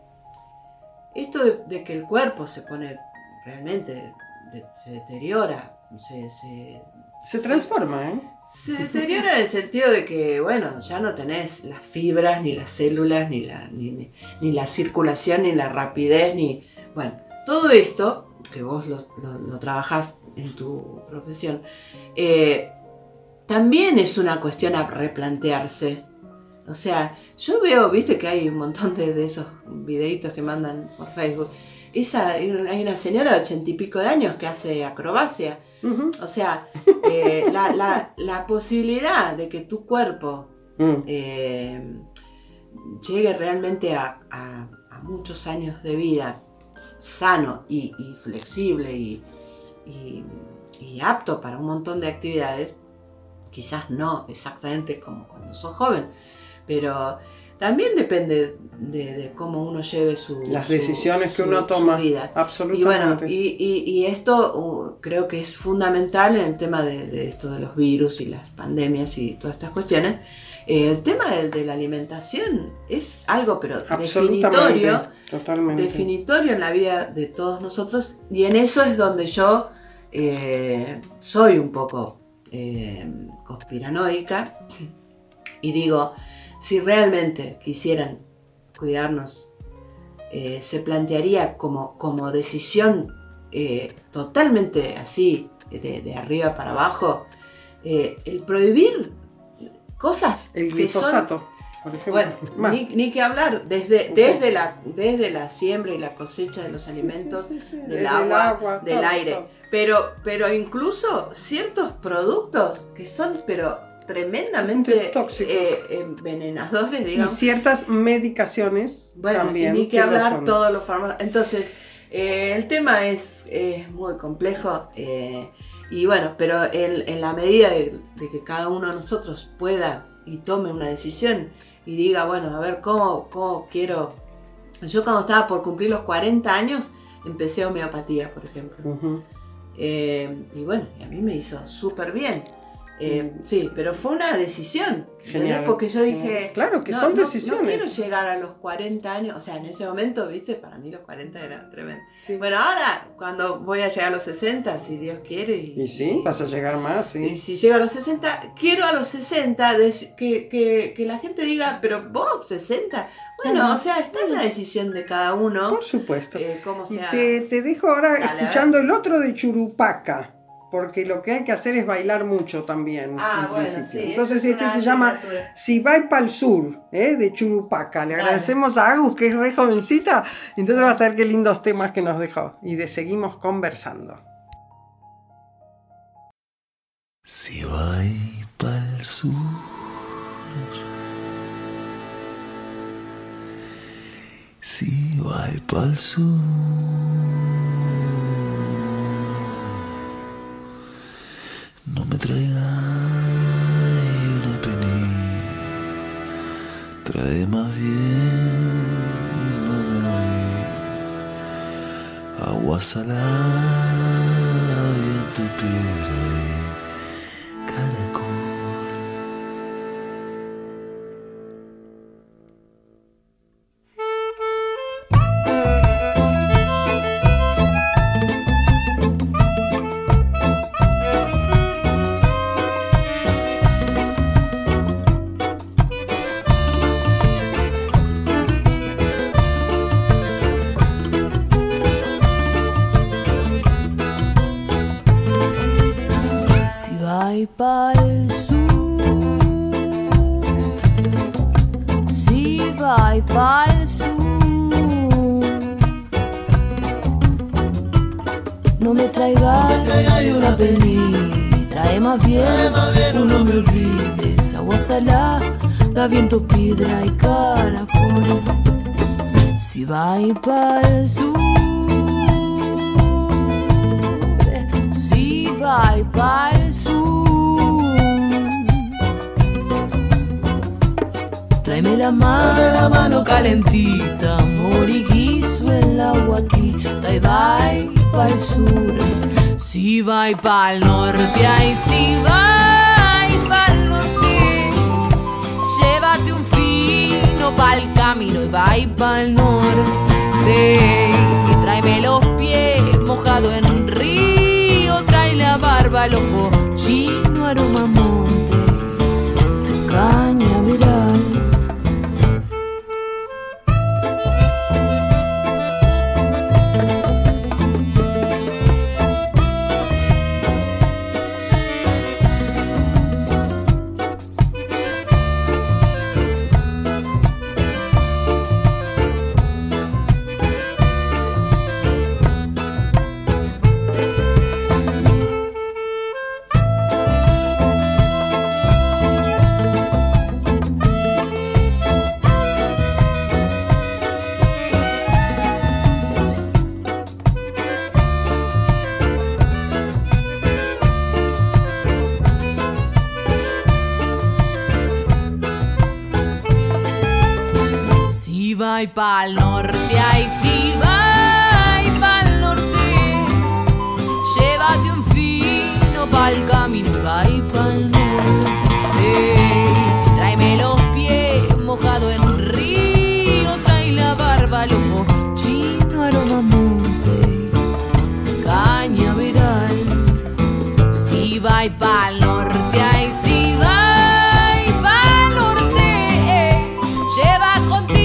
esto de, de que el cuerpo se pone realmente, de- se deteriora, se, se, Se transforma, ¿eh? se deteriora en el sentido de que, bueno, ya no tenés las fibras, ni las células, ni la, ni, ni, ni la circulación, ni la rapidez, ni... Bueno, todo esto, que vos lo, lo, lo trabajás en tu profesión, eh, también es una cuestión a replantearse. O sea, yo veo, viste que hay un montón de, de esos videitos que mandan por Facebook. Esa, hay una señora de ochenta y pico de años que hace acrobacia. Ujú. O sea, eh, la, la, la posibilidad de que tu cuerpo Mm. eh, llegue realmente a, a- a muchos años de vida sano y, y flexible y, y- y apto para un montón de actividades, quizás no exactamente como cuando sos joven, pero también depende de, de cómo uno lleve su Las su- decisiones que su- uno su toma. vida. Y Absolutamente. bueno, y, y- y esto uh, creo que es fundamental en el tema de, de esto de los virus y las pandemias y todas estas cuestiones. Eh, el tema de, de la alimentación es algo pero Absolutamente. definitorio, Totalmente. definitorio en la vida de todos nosotros, y en eso es donde yo eh, soy un poco eh, conspiranoica y digo, si realmente quisieran cuidarnos, eh, se plantearía como, como decisión eh, totalmente así, de, de arriba para abajo, eh, el prohibir cosas El que son- glifosato, por ejemplo. bueno, Más. ni, ni que hablar, desde, desde, la, desde la siembra y la cosecha de los alimentos, Sí, sí, sí, sí. del Desde agua, el agua, del todo, aire, todo. pero, pero incluso ciertos productos que son pero tremendamente Tóxicos. eh, envenenadores, Y digamos. ciertas medicaciones Bueno, también. y ni que lo hablar son. todos los fármacos. Entonces, eh, el tema es, es muy complejo. eh, y bueno, pero en, en la medida de, de que cada uno de nosotros pueda y tome una decisión y diga, bueno, a ver, ¿cómo, cómo quiero? Yo cuando estaba por cumplir los cuarenta años, empecé homeopatía, por ejemplo. Ujú. Eh, y bueno, y a mí me hizo súper bien. Eh, Mm. sí, pero fue una decisión. ¿entendés? Genial. Porque yo dije, Genial. Claro que no, son no- decisiones. No quiero llegar a los cuarenta años, o sea, en ese momento, viste, para mí los cuarenta era tremendo. Sí. Bueno, ahora, cuando voy a llegar a los sesenta, si Dios quiere. Y, Y sí, vas a llegar más, y sí. si llego a los sesenta, quiero a los sesenta dec- que, que, que la gente diga, pero vos, sesenta. Bueno, Ajá. o sea, está en la decisión de cada uno. Por supuesto. eh, cómo Y sea. te, te dejo ahora Dale, a ver. escuchando el otro de Churupaca, porque lo que hay que hacer es bailar mucho también. Ah, en bueno, principio. sí. Entonces eso es este una se llama literatura. Si va para el sur, ¿eh? De Churupaca. Le Dale. agradecemos a Agus, que es re jovencita, entonces vas a ver qué lindos temas que nos dejó. Y de seguimos conversando. Si vai pa'l sur, si vai pa'l sur, no me traigas una penny, trae más bien una melí, agua salada, viento piedra y caracol. Si vai pa'l sur, si vai pa'l sur. No me traigas no una pení, trae más bien, trae más bien un no me olvides, agua salada, viento, piedra y caracoles. Si vai pa'l sur, si vai pa'l sur, tráeme la mano, la mano calentita, moriguizo en la guatita y vai pa'l sur. Si vai pa'l norte, ay, si vai pa'l norte, llévate un fino pa'l camino y vai pa'l norte. Y tráeme los pies mojados en un río, trae la barba, el ojo chino, aroma monte, cañaveral. Vai pa'l norte, ay, si vai pa'l norte, llévate un fino pa'l camino y vai pa'l norte. Tráeme los pies mojados en un río, trae la barba, el ojo chino, aroma monte, cañaveral. Si vai pa'l norte, ay, si vai pa'l norte, lleva contigo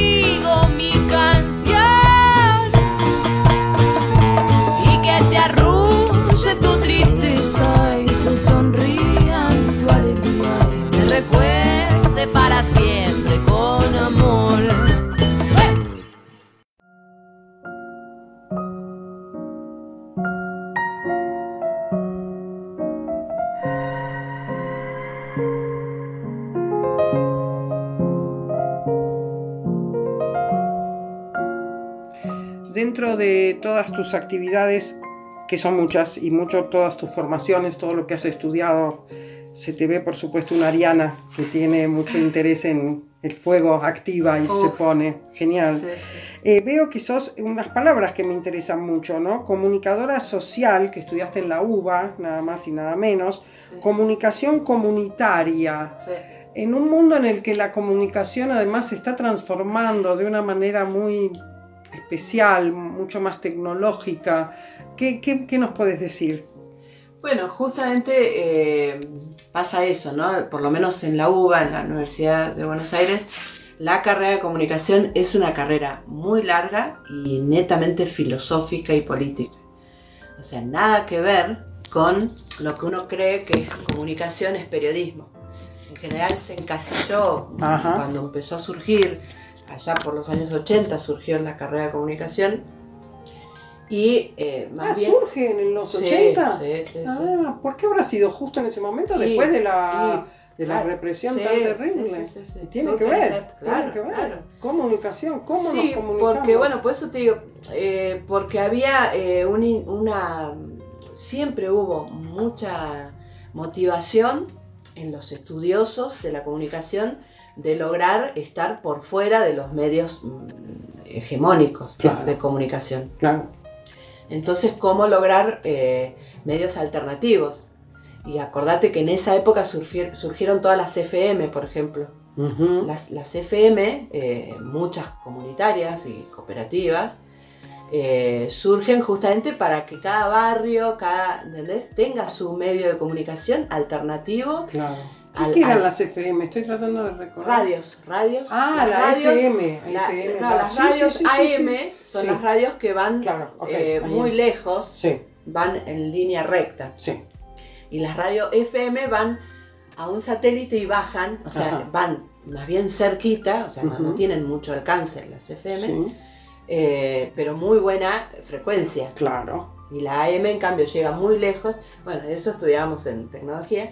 tu tristeza y tu sonría, tu alegría, y me recuerde para siempre con amor. Dentro de todas tus actividades, que son muchas y mucho todas tus formaciones, todo lo que has estudiado, se te ve por supuesto una ariana que tiene mucho interés en el fuego, activa y Uf. se pone, genial. Sí, sí. Eh, veo que sos, unas palabras que me interesan mucho, ¿no? Comunicadora social, que estudiaste en la U B A, nada más y nada menos, sí. Comunicación comunitaria. Sí. En un mundo en el que la comunicación además se está transformando de una manera muy especial, mucho más tecnológica, ¿qué, qué, qué nos puedes decir? Bueno, justamente eh, pasa eso, ¿no? Por lo menos en la U B A, en la Universidad de Buenos Aires, la carrera de comunicación es una carrera muy larga y netamente filosófica y política. O sea, nada que ver con lo que uno cree que es comunicación, es periodismo. En general se encasilló Ajá. cuando empezó a surgir, allá por los años ochenta surgió la carrera de comunicación. Y eh, más ah, bien... ¿surge en los sí, ochenta? Sí, sí, ah, sí. ¿Por qué habrá sido justo en ese momento, y, después de la, y, de la claro, represión sí, tan terrible? Sí, sí, sí, sí. Tiene surge que ver, ese, claro, tiene que ver. Claro. Comunicación, ¿cómo sí, nos comunicamos? Porque, bueno, por eso te digo, eh, porque había eh, un, una... Siempre hubo mucha motivación en los estudiosos de la comunicación de lograr estar por fuera de los medios hegemónicos claro. de comunicación. Claro. Entonces, ¿cómo lograr eh, medios alternativos? Y acordate que en esa época surgir, surgieron todas las F M, por ejemplo. Uh-huh. Las, las F M, eh, muchas comunitarias y cooperativas, eh, surgen justamente para que cada barrio, cada, ¿entendés? Tenga su medio de comunicación alternativo. Claro. ¿Qué al, eran al, las F M? Estoy tratando de recordar. Radios, radios. Ah, la radios, F M. La, F M claro, la, las radios sí, sí, A M sí, sí. son sí. las radios que van claro, okay, eh, muy lejos, sí. van en línea recta. Sí. Y las radios F M van a un satélite y bajan, o sea, Ajá. van más bien cerquita, o sea, no, Ujú. no tienen mucho alcance las F M, Sí, eh, pero muy buena frecuencia. claro. Y la A M, en cambio, llega muy lejos. Bueno, eso estudiamos en tecnología,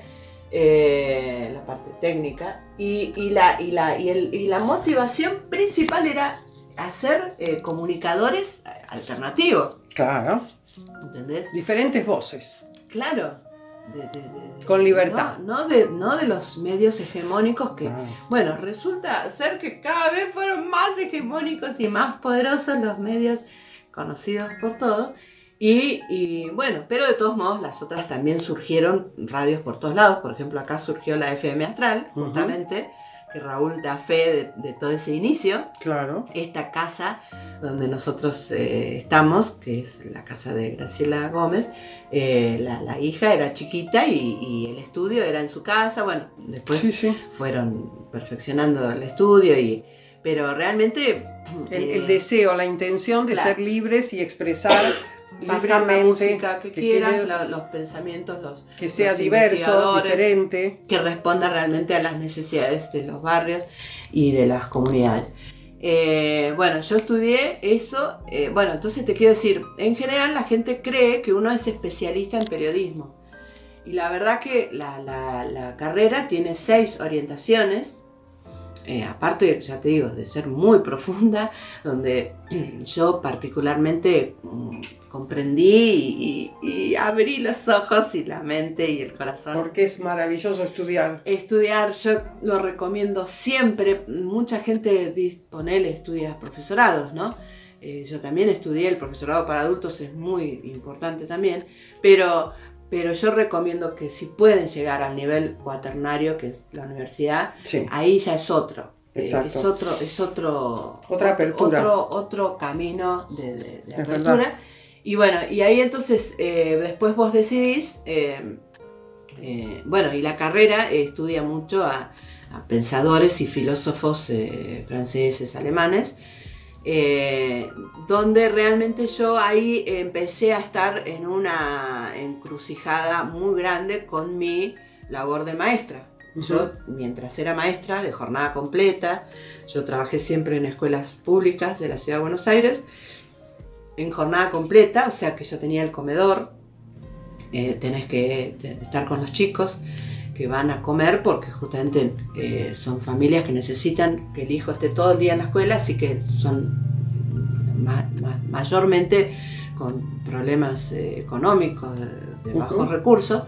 eh, la parte técnica. Y, y, la, y, la, y, el, y la motivación principal era hacer eh, comunicadores alternativos. Claro. ¿Entendés? Diferentes voces. Claro. De, de, de, Con libertad. No, no, de, no de los medios hegemónicos que, Claro. bueno, resulta ser que cada vez fueron más hegemónicos y más poderosos los medios conocidos por todos. Y, y bueno, pero de todos modos las otras también surgieron radios por todos lados. Por ejemplo, acá surgió la F M Astral, Ujú. justamente, que Raúl da fe de, de todo ese inicio. Claro. Esta casa donde nosotros eh, estamos, que es la casa de Graciela Gómez, eh, la, la hija era chiquita y, y el estudio era en su casa. Bueno, después Sí, sí. fueron perfeccionando el estudio, y, pero realmente... El, eh, el deseo, la intención de claro. ser libres y expresar pasar la libremente, música que, que quieras, quieras, la- los pensamientos, los que sea los diverso, investigadores, diferente. que responda realmente a las necesidades de los barrios y de las comunidades. Eh, bueno, yo estudié eso. Eh, bueno, entonces te quiero decir, en general la gente cree que uno es especialista en periodismo. Y la verdad que la, la- la carrera tiene seis orientaciones. Eh, aparte, ya te digo, de ser muy profunda, donde yo particularmente mm, comprendí y, y abrí los ojos y la mente y el corazón. Porque es maravilloso estudiar. Estudiar, yo lo recomiendo siempre. Mucha gente dice, ponele, estudia profesorados, ¿no? Eh, yo también estudié, el profesorado para adultos es muy importante también, pero, pero yo recomiendo que si pueden llegar al nivel cuaternario, que es la universidad, Sí. ahí ya es otro. Eh, Exacto. es otro, es otro, Otra apertura. Otro, otro camino de, de- de Es apertura. verdad. Y bueno, y ahí entonces eh, después vos decidís, eh, eh, bueno, y la carrera eh, estudia mucho a, a pensadores y filósofos eh, franceses, alemanes, eh, donde realmente yo ahí empecé a estar en una encrucijada muy grande con mi labor de maestra. Yo, mientras era maestra de jornada completa, yo trabajé siempre en escuelas públicas de la Ciudad de Buenos Aires, en jornada completa, o sea que yo tenía el comedor, eh, tenés que te- estar con los chicos que van a comer, porque justamente eh, son familias que necesitan que el hijo esté todo el día en la escuela, así que son ma- ma- mayormente con problemas eh, económicos, de, de bajos Ujú. recursos,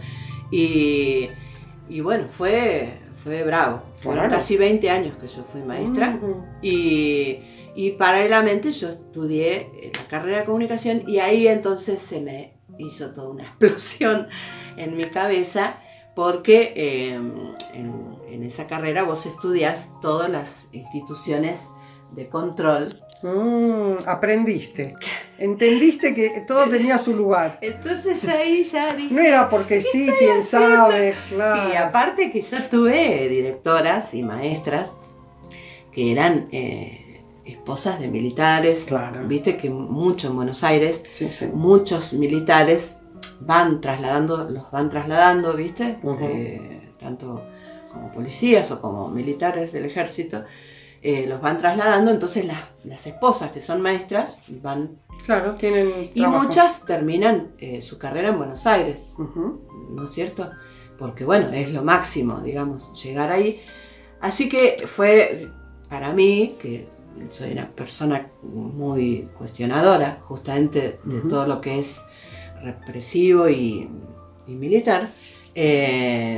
y, y bueno, fue, fue bravo. Fueron Claro. casi veinte años que yo fui maestra. Ujú. Y, y paralelamente yo estudié eh, la carrera de comunicación, y ahí entonces se me hizo toda una explosión en mi cabeza, porque eh, en, en esa carrera vos estudias todas las instituciones de control. Mm, aprendiste. Entendiste que todo tenía su lugar. Entonces yo ahí ya dije... No era porque sí, quién sabe, claro. Y aparte que yo tuve directoras y maestras que eran eh, esposas de militares. Claro. Viste que mucho en Buenos Aires, Sí, sí. muchos militares van trasladando, los van trasladando, ¿viste? Ujú. Eh, tanto como policías o como militares del ejército, eh, los van trasladando. Entonces las, las esposas que son maestras van... Claro, tienen Y trabajo. muchas terminan eh, su carrera en Buenos Aires, Ujú. ¿no es cierto? Porque bueno, es lo máximo, digamos, llegar ahí. Así que fue para mí, que soy una persona muy cuestionadora justamente de Ujú. todo lo que es represivo y, y militar, eh,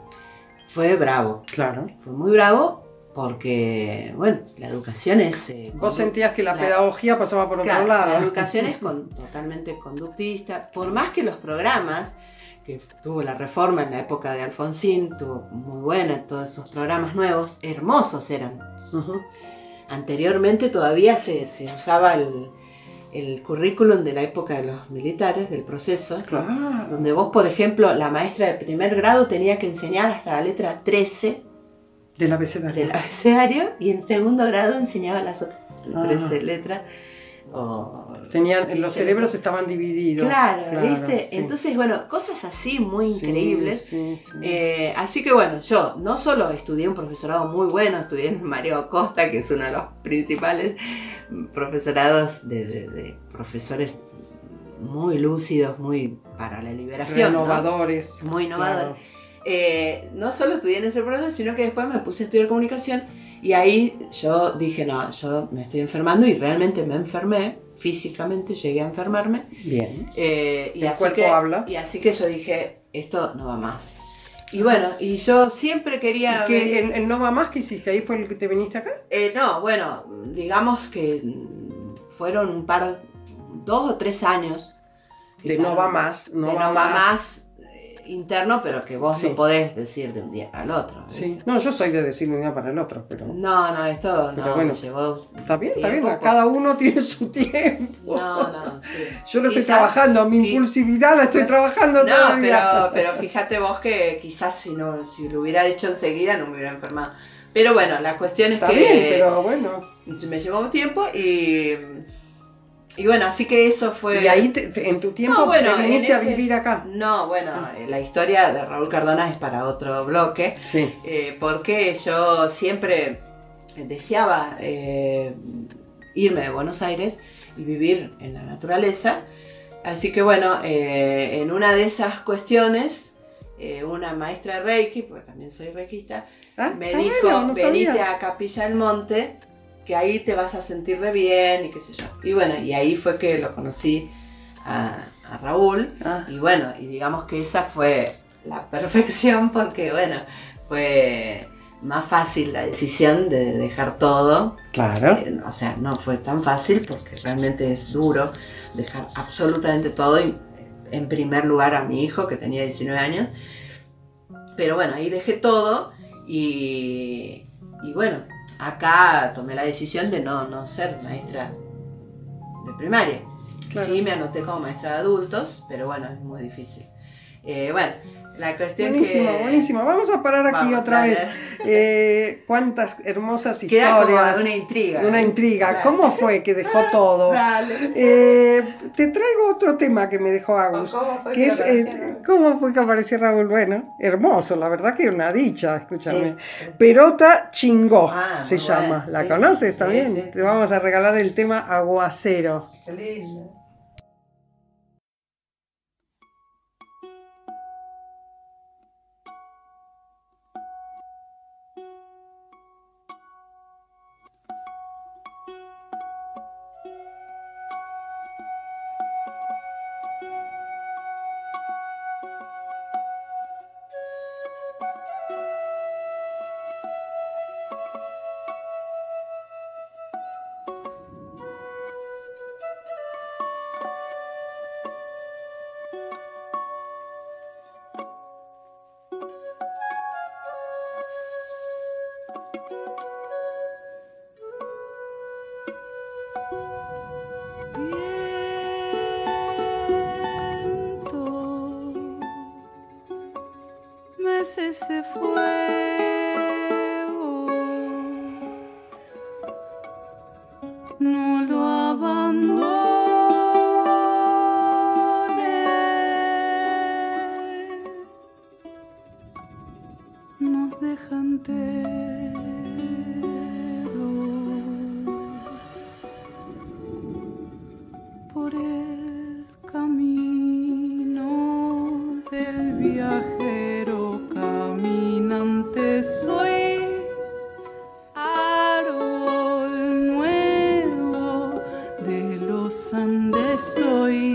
fue bravo, Claro. fue muy bravo porque, bueno, la educación es... eh, Vos condu- sentías que la la- pedagogía pasaba por Claro, otro lado. la educación es con- totalmente conductista, por más que los programas, que tuvo la reforma en la época de Alfonsín, tuvo muy buena, todos esos programas nuevos, hermosos eran. Ujú. Anteriormente todavía se, se usaba el, el currículum de la época de los militares, del proceso, Claro. donde vos, por ejemplo, la maestra de primer grado tenía que enseñar hasta la letra trece Del abecedario. del abecedario, y en segundo grado enseñaba las otras Ah. trece letras o Tenían, los cerebros estaban divididos. Claro, claro, ¿viste? sí. Entonces, bueno, cosas así muy Sí, increíbles. sí, sí. Eh, así que bueno, yo no solo estudié un profesorado muy bueno, estudié en Mario Acosta, que es uno de los principales profesorados de, de, de profesores muy lúcidos, muy para la liberación. Innovadores. ¿no? Muy innovadores. Claro. Eh, no solo estudié en ese proceso, sino que después me puse a estudiar comunicación y ahí yo dije, no, yo me estoy enfermando y realmente me enfermé. Físicamente llegué a enfermarme. Bien. Eh, y El así cuerpo que, habla. Y así que yo dije, esto no va más. Y bueno, y yo siempre quería... ¿Y qué, venir- en, en No Va Más qué hiciste? ¿Ahí fue el que te viniste acá? Eh, no, bueno, digamos que mm, fueron un par, dos o tres años. De No Va Más. No de Va no va Más. más eh, interno, pero que vos Sí. no podés decir de un día al otro. ¿viste? Sí. No, yo soy de decir de un día para el otro, pero... No, no, esto Pero no, bueno, me llevó Está bien, está bien. tiempo, Cada uno tiene su tiempo. No, no, sí. Yo lo estoy Quizás- trabajando, mi qui- impulsividad la estoy trabajando No, todavía. pero, pero fíjate vos que quizás si no, si lo hubiera hecho enseguida no me hubiera enfermado. Pero bueno, la cuestión es Está que bien, pero bueno. me llevó un tiempo y, y bueno, así que eso fue... Y ahí te- te- en tu tiempo No, bueno, te viniste en a ese- vivir acá. No, bueno, eh, la historia de Raúl Cardona es para otro bloque, Sí. eh, porque yo siempre deseaba eh, irme de Buenos Aires y vivir en la naturaleza. Así que bueno, eh, en una de esas cuestiones, eh, una maestra de Reiki, porque también soy reikista, Ah, me está dijo, bueno, no venite sabía. a Capilla del Monte, que ahí te vas a sentir re bien y qué sé yo. Y bueno, y ahí fue que lo conocí a, a Raúl. Ah. Y bueno, y digamos que esa fue la perfección porque bueno, fue más fácil la decisión de dejar todo. Claro. Eh, o sea, no fue tan fácil porque realmente es duro dejar absolutamente todo y en primer lugar a mi hijo que tenía diecinueve años. Pero bueno, ahí dejé todo y, y bueno, acá tomé la decisión de no, no ser maestra de primaria. Claro. Sí, me anoté como maestra de adultos, pero bueno, es muy difícil. Eh, bueno, la cuestión Buenísimo, que... buenísimo. Vamos a parar aquí Vamos, otra dale. vez. Eh, cuántas hermosas Queda como historias. una intriga. Una intriga. Dale. ¿Cómo fue que dejó todo? Dale. Eh, te traigo otro tema que me dejó Agus. ¿Cómo fue Que que es, apareció eh, Raúl? ¿cómo fue que apareció Raúl? Bueno, hermoso, la verdad que una dicha, escúchame. Sí. Perota Chingó Ah, se muy llama. bueno, ¿La sí, conoces sí, también? sí. Te vamos a regalar el tema Aguacero. Qué lindo. Viento, meses se fue, no lo abandones, nos dejan enteros. Por el camino del viajero caminante soy árbol nuevo de los Andes, soy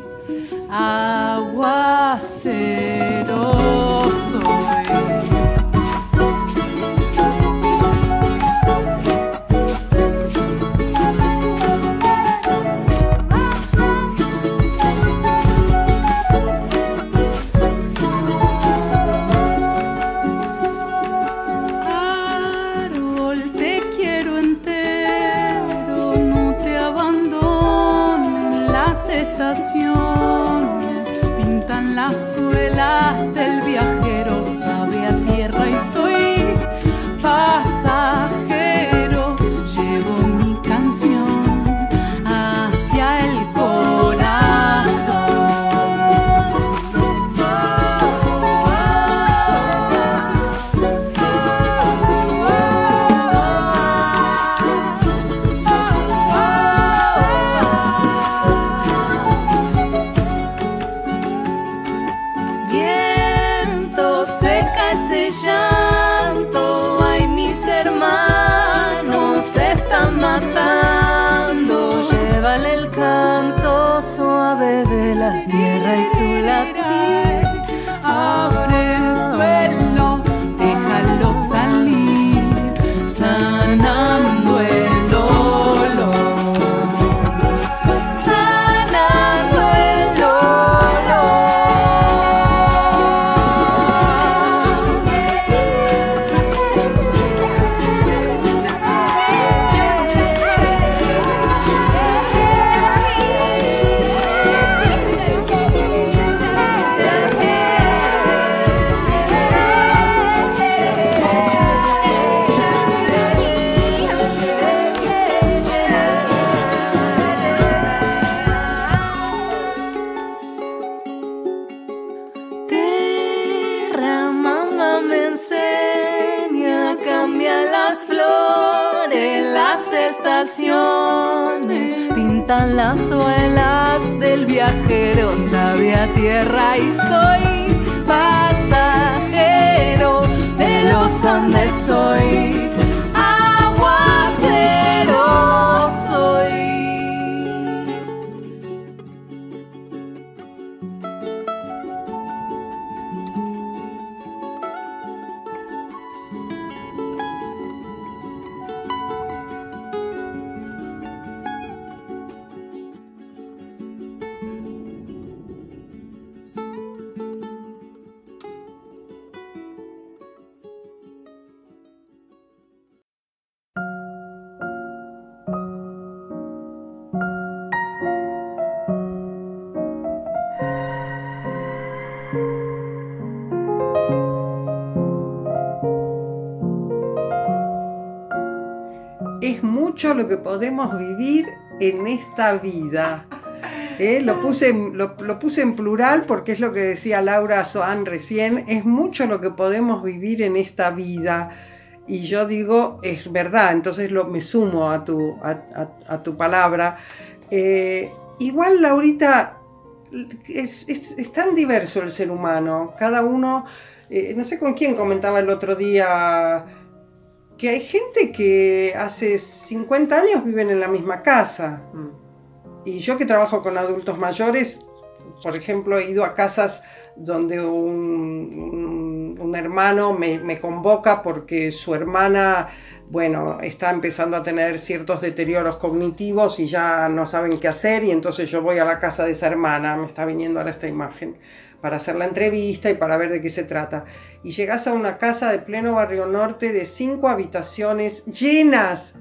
aguacero, soy. Árbol, te quiero entero, no te abandonen las estaciones, pintan las suelas del viajero, sabe a tierra y soy pasajero, llevo mi canción a ese llanto, ay, mis hermanos se están matando. Llévale el canto suave de la tierra y su latir. Abre el suelo, déjalo salir, sanando el dolor. Sanando el pintan las suelas del viajero, sabia tierra, y soy pasajero de los Andes, soy aguacero, soy. Es mucho lo que podemos vivir en esta vida. ¿Eh? Lo, puse en, lo, lo puse en plural porque es lo que decía Laura Soán recién. Es mucho lo que podemos vivir en esta vida. Y yo digo, es verdad, entonces lo, me sumo a tu, a, a, a tu palabra. Eh, igual, Laurita, es, es, es tan diverso el ser humano. Cada uno, eh, no sé con quién comentaba el otro día, que hay gente que hace cincuenta años viven en la misma casa. Y yo que trabajo con adultos mayores, por ejemplo, he ido a casas donde un, un, un hermano me, me convoca porque su hermana, bueno, está empezando a tener ciertos deterioros cognitivos y ya no saben qué hacer, y entonces yo voy a la casa de esa hermana, me está viniendo ahora esta imagen, para hacer la entrevista y para ver de qué se trata. Y llegas a una casa de pleno Barrio Norte de cinco habitaciones llenas,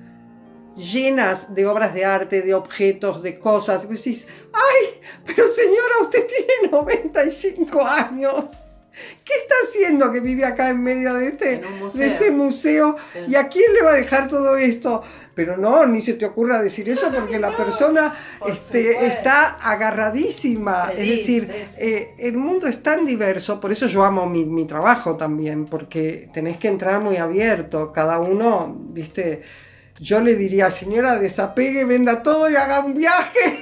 llenas de obras de arte, de objetos, de cosas. Y vos decís, ¡ay! Pero señora, usted tiene noventa y cinco años. ¿Qué está haciendo que vive acá en medio de este, de este museo? ¿Y a quién le va a dejar todo esto? Pero no, ni se te ocurra decir eso porque la persona este, está agarradísima. Feliz, es decir, sí, sí. Eh, el mundo es tan diverso, por eso yo amo mi, mi trabajo también, porque tenés que entrar muy abierto. Cada uno, viste, yo le diría, señora, desapegue, venda todo y haga un viaje.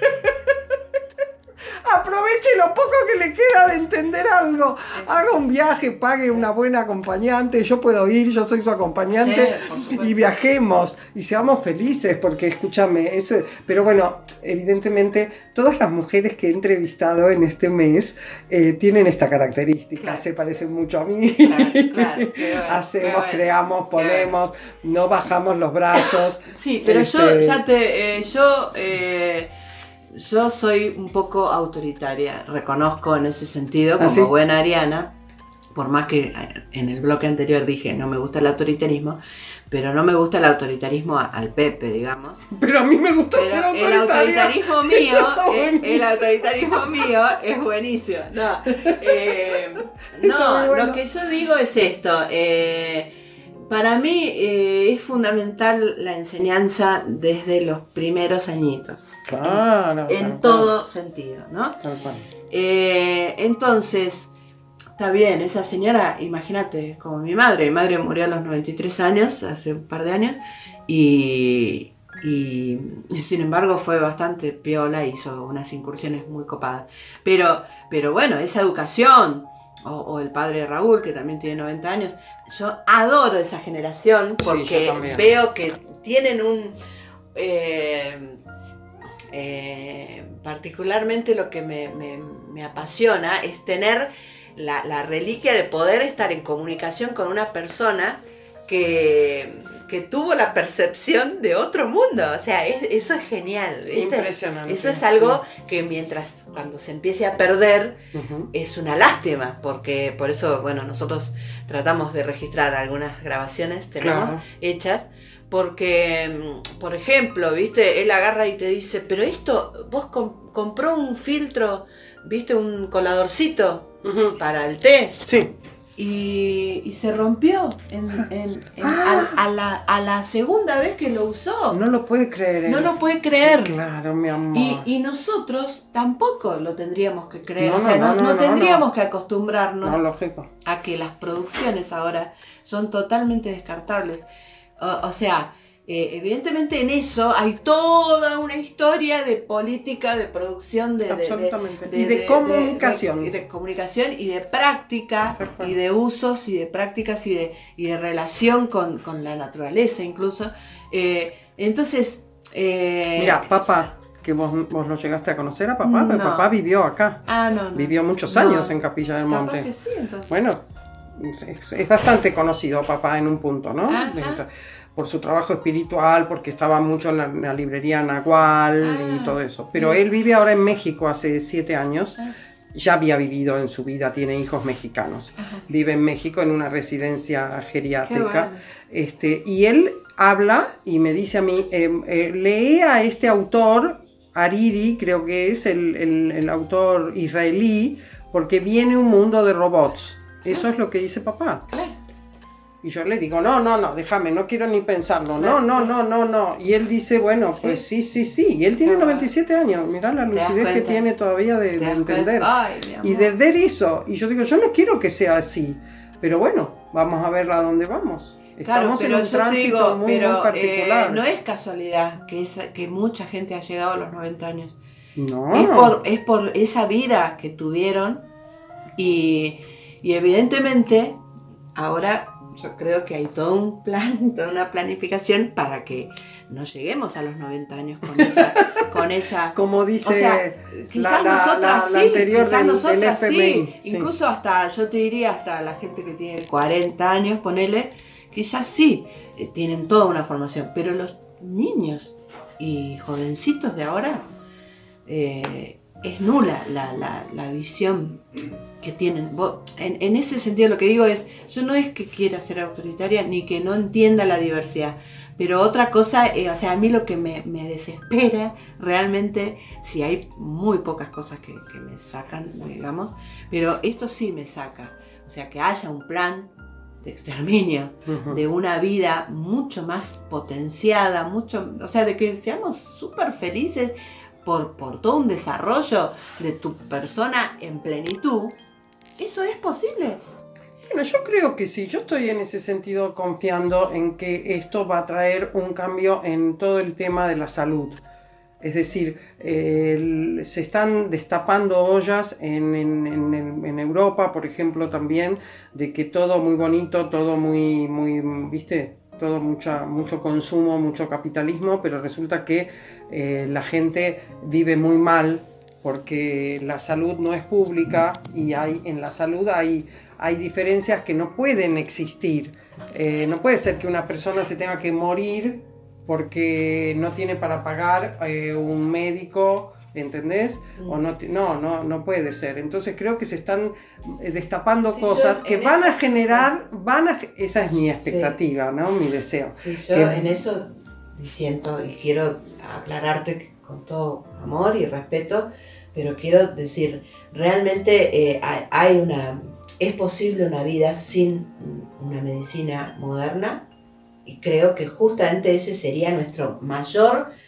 Aproveche lo poco que le queda de entender algo. Haga un viaje, pague una buena acompañante. Yo puedo ir, yo soy su acompañante, sí, y viajemos y seamos felices, porque escúchame, eso. Pero bueno, evidentemente todas las mujeres que he entrevistado en este mes eh, tienen esta característica, claro, se parecen mucho a mí. Claro, claro, bueno, hacemos, bueno, creamos, ponemos, bueno, no bajamos los brazos. Sí, pero este... yo ya te, eh, yo eh... Yo soy un poco autoritaria, reconozco en ese sentido, como ¿Ah, sí? buena ariana, por más que en el bloque anterior dije no me gusta el autoritarismo, pero no me gusta el autoritarismo al Pepe, digamos. Pero a mí me gusta pero ser autoritaria. El autoritarismo mío, el, el autoritarismo mío es buenísimo. No, eh, no bueno. Lo que yo digo es esto. Eh, para mí eh, es fundamental la enseñanza desde los primeros añitos. Claro, en, en todo cual. Sentido, ¿no? Eh, entonces, está bien, esa señora, imagínate, como mi madre, mi madre murió a los noventa y tres años, hace un par de años, y, y, y sin embargo fue bastante piola, hizo unas incursiones muy copadas. Pero, pero bueno, esa educación o, o el padre de Raúl, que también tiene noventa años. Yo adoro esa generación porque sí, veo que tienen un... Eh, eh, particularmente lo que me, me, me apasiona es tener la, la reliquia de poder estar en comunicación con una persona que, que tuvo la percepción de otro mundo. O sea, es, eso es genial, ¿viste? Impresionante. Eso es algo sí. que mientras, cuando se empiece a perder, uh-huh. es una lástima, porque por eso, bueno, nosotros tratamos de registrar algunas grabaciones, tenemos claro. hechas, porque, por ejemplo, viste, él agarra y te dice, pero esto, vos comp- compró un filtro, viste, un coladorcito uh-huh. para el té. Sí. Y, y se rompió en, en, en, ah. a, a, la, a la segunda vez que lo usó. No lo puede creer. No lo puede creer. Claro, mi amor. Y, y nosotros tampoco lo tendríamos que creer. No, o sea, no, no, no, no, no tendríamos no. que acostumbrarnos no, lógico. a que las producciones ahora son totalmente descartables. O, o sea, eh, evidentemente en eso hay toda una historia de política, de producción, de, Absolutamente. de, de, y de, de comunicación. De, de, de comunicación y de práctica, Perfecto. y de usos y de prácticas y de, y de relación con, con la naturaleza incluso. Eh, entonces... Eh, Mira, papá, que vos, vos lo llegaste a conocer a papá, no. pero papá vivió acá. Ah, no, no. Vivió muchos no. años en Capilla del Monte. Capaz que sí, entonces. Bueno, es, es bastante conocido papá en un punto, ¿no? Ajá. Por su trabajo espiritual, porque estaba mucho en la, en la librería Nahual ah, y todo eso. Pero bien. Él vive ahora en México hace siete años. Ah. Ya había vivido en su vida, tiene hijos mexicanos. Ajá. Vive en México en una residencia geriátrica. Bueno. Este, y él habla y me dice a mí, eh, eh, lee a este autor, Hariri, creo que es el, el, el autor israelí, porque viene un mundo de robots. ¿Sí? Eso es lo que dice papá. Claro. Y yo le digo, no, no, no, déjame, no quiero ni pensarlo, no, no, no, no, no. Y él dice, bueno, ¿sí? Pues sí, sí, sí. Y él tiene noventa y siete años, mirá la lucidez que tiene todavía de, de entender. Ay, y de ver eso. Y yo digo, yo no quiero que sea así, pero bueno, vamos a ver a dónde vamos. Estamos claro, en un tránsito digo, muy, pero, muy particular. Eh, no es casualidad que, esa, que mucha gente ha llegado a los noventa años. No. Es por, es por esa vida que tuvieron y, y evidentemente ahora... Yo creo que hay todo un plan, toda una planificación para que no lleguemos a los noventa años con esa... Con esa como dice o sea, quizás la, nosotras la, la, sí, la anterior quizás del, nosotras del F M I, sí, sí, incluso hasta, yo te diría, hasta la gente que tiene cuarenta años, ponele, quizás sí, eh, tienen toda una formación, pero los niños y jovencitos de ahora, eh, es nula la, la, la visión que tienen. En, en ese sentido lo que digo es, yo no es que quiera ser autoritaria ni que no entienda la diversidad, pero otra cosa, eh, o sea, a mí lo que me, me desespera realmente, si hay muy pocas cosas que, que me sacan, digamos, pero esto sí me saca, o sea, que haya un plan de exterminio, uh-huh. de una vida mucho más potenciada, mucho, o sea, de que seamos súper felices Por, por todo un desarrollo de tu persona en plenitud, ¿eso es posible? Bueno, yo creo que sí, yo estoy en ese sentido confiando en que esto va a traer un cambio en todo el tema de la salud. Es decir, eh, se están destapando ollas en, en, en, en Europa, por ejemplo, también, de que todo muy bonito, todo muy, muy, ¿viste? Todo mucha, mucho consumo, mucho capitalismo, pero resulta que eh, la gente vive muy mal porque la salud no es pública y hay, en la salud hay, hay diferencias que no pueden existir. Eh, no puede ser que una persona se tenga que morir porque no tiene para pagar eh, un médico, ¿entendés? Mm. O no, no, no, no puede ser. Entonces creo que se están destapando sí, cosas que van eso, a generar, van a, esa es mi expectativa, sí. ¿no? Mi deseo. Sí, yo que, en eso siento y quiero aclararte que con todo amor y respeto, pero quiero decir, realmente eh, hay una, es posible una vida sin una medicina moderna y creo que justamente ese sería nuestro mayor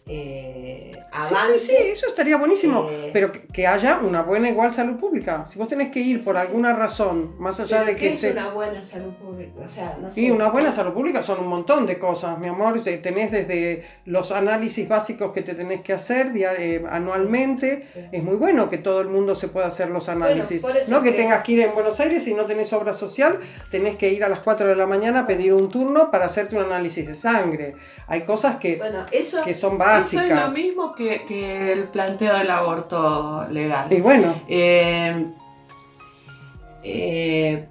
eh, Sí, avance. sí, sí, eso estaría buenísimo, Eh, pero que, que haya una buena igual salud pública. Si vos tenés que ir Sí, por sí, alguna razón, más allá pero de que ¿qué es esté- una buena salud pública? O sea, no sé. Y una buena salud pública son un montón de cosas, mi amor. Te- Tenés desde los análisis básicos que te tenés que hacer dia- eh, anualmente. Sí. Es muy bueno que todo el mundo se pueda hacer los análisis. por eso No que que- tengas que ir en Buenos Aires y no tenés obra social, tenés que ir a las cuatro de la mañana a pedir un turno para hacerte un análisis de sangre. Hay cosas que, Bueno, eso, que son eso básicas. es lo mismo que, que el planteo del aborto legal. Y bueno, Eh, eh,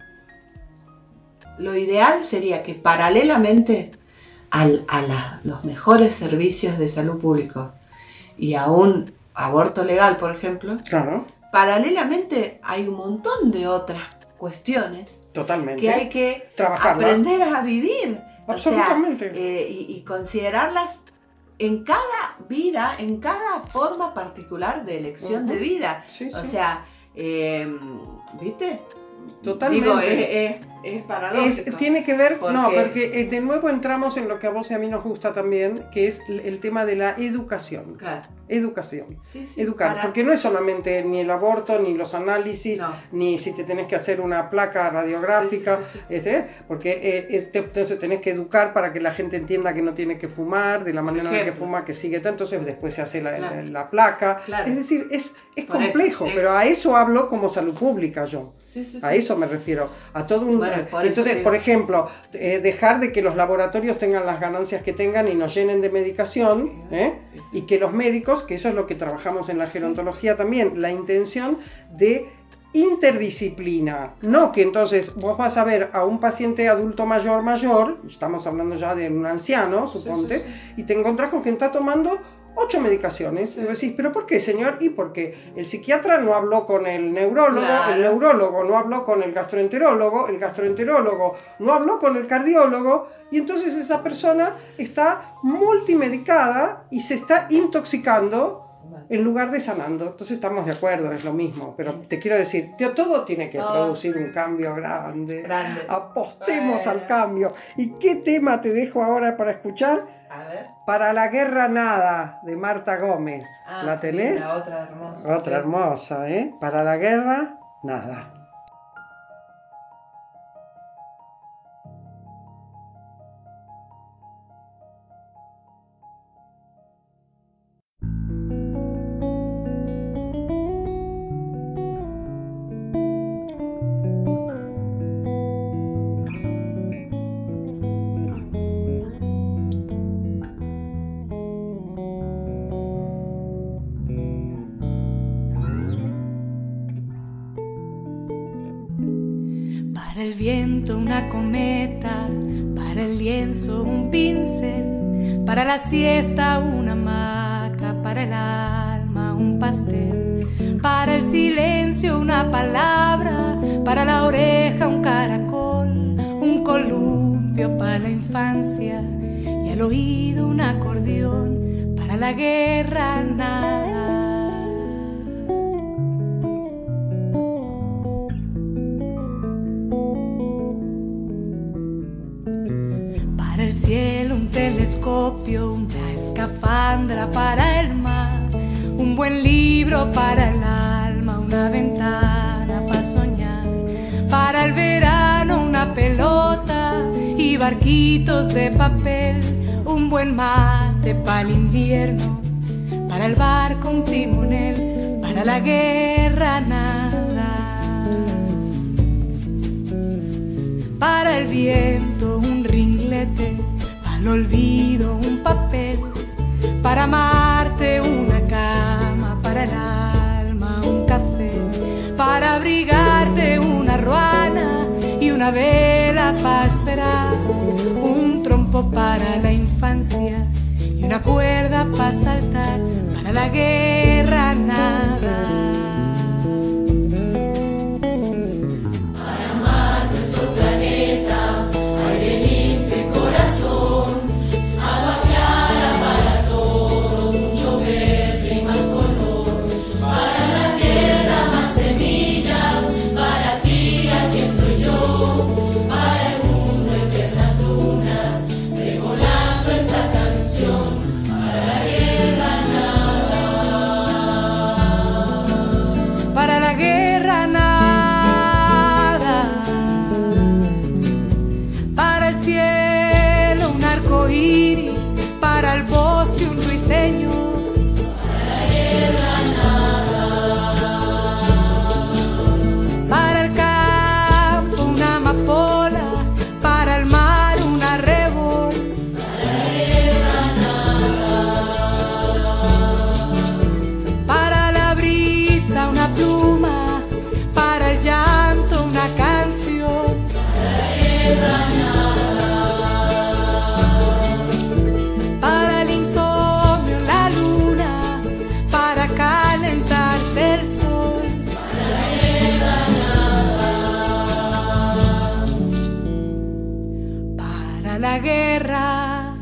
lo ideal sería que paralelamente al- a la- los mejores servicios de salud público y a un aborto legal, por ejemplo, claro, paralelamente hay un montón de otras cuestiones totalmente. que hay que Trabajarlas. aprender a vivir. Absolutamente. O sea, eh, y, y considerarlas en cada vida, en cada forma particular de elección Ujú. de vida. Sí, O sí. sea, eh, ¿viste? Totalmente. Digo, es, es, es Es- paradójico. tiene que ver, no, Porque- porque eh, de nuevo entramos en lo que a vos y a mí nos gusta también, que es el, el tema de la educación. Claro. Educación. Sí, sí, Educar, para- porque no es solamente ni el aborto, ni los análisis, No. ni si te tenés que hacer una placa radiográfica, Sí, sí, sí, sí. este, porque eh, eh, te- entonces tenés que educar para que la gente entienda que no tiene que fumar, de la manera en la que ejemplo. fuma, que sigue tanto, entonces después se hace la, Claro. la- la placa. Claro. Es decir, es, es Por eso, complejo, eh. pero a eso hablo como salud pública yo. Sí, sí, A sí. eso me refiero, a todo un... Bueno, por eso Entonces, digo. por ejemplo, eh, dejar de que los laboratorios tengan las ganancias que tengan y nos llenen de medicación, ¿eh? Sí, sí. Y que los médicos, que eso es lo que trabajamos en la gerontología también, la intención de interdisciplina. No que entonces vos vas a ver a un paciente adulto mayor mayor, estamos hablando ya de un anciano, suponte, sí, y te encontrás con que está tomando ocho medicaciones. Sí. Y vos decís, ¿pero por qué, señor? Y porque el psiquiatra no habló con el neurólogo, Claro. el neurólogo no habló con el gastroenterólogo, el gastroenterólogo no habló con el cardiólogo, y entonces esa persona está multimedicada y se está intoxicando en lugar de sanando. Entonces estamos de acuerdo, es lo mismo, pero te quiero decir, tío, todo tiene que Todo. producir un cambio grande. Grande. Apostemos Bueno. al cambio. ¿Y qué tema te dejo ahora para escuchar? A ver. Para la guerra nada, de Marta Gómez. Ah, ¿La tenés? la otra hermosa. Otra sí. hermosa, ¿eh? Para la guerra, nada. Para el viento una cometa, para el lienzo un pincel, para la siesta una hamaca, para el alma un pastel, para el silencio una palabra, para la oreja un caracol, un columpio para la infancia y al oído un acordeón, para la guerra nada. Para el cielo un telescopio, una escafandra para el mar, un buen libro para el alma, una ventana para soñar, para el verano una pelota y barquitos de papel, un buen mate para el invierno, para el barco un timonel, para la guerra nada. Para el viento un ringlete, para el olvido un papel, para amarte una cama, para el alma un café, para abrigarte una ruana y una vela para esperar, un trompo para la infancia y una cuerda para saltar, para la guerra nada. Esta canción para la guerra. la guerra.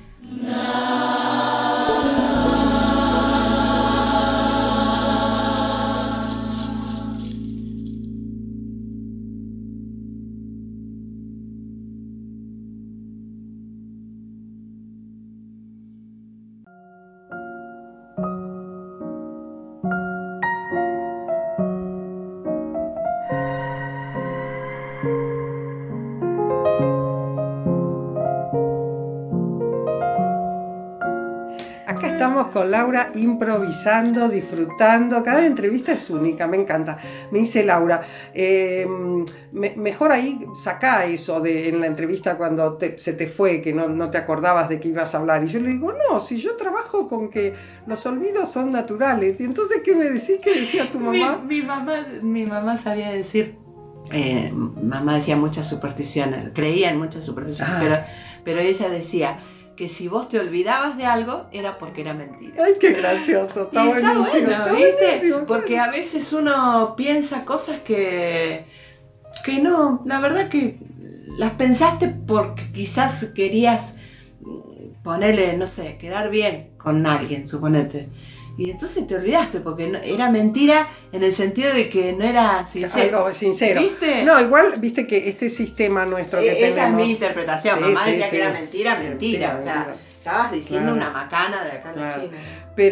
Estamos con Laura improvisando, disfrutando. Cada entrevista es única, me encanta. Me dice Laura, eh, me, mejor ahí sacá eso de en la entrevista cuando te, se te fue, que no, no te acordabas de que ibas a hablar. Y yo le digo, no, si yo trabajo con que los olvidos son naturales. Y entonces, ¿qué me decís? ¿Qué decía tu mamá? Mi, mi mamá, mi mamá sabía decir, eh, mamá decía muchas supersticiones, creía en muchas supersticiones, ah. pero, pero ella decía que si vos te olvidabas de algo era porque era mentira. Ay, qué gracioso, está y buenísimo. Está bueno, está ¿viste? buenísimo, porque claro. A veces uno piensa cosas que, que no, la verdad que las pensaste porque quizás querías ponerle, no sé, quedar bien con alguien, suponete. Y entonces te olvidaste porque no, era mentira en el sentido de que no era sincero. Algo sincero. ¿Viste? No, igual, viste que este sistema nuestro que Esa tenemos... Esa es mi interpretación. Sí, Mamá sí, decía sí. que era mentira, mentira. mentira o sea, mentira. Estabas diciendo claro. una macana de acá en claro. la China.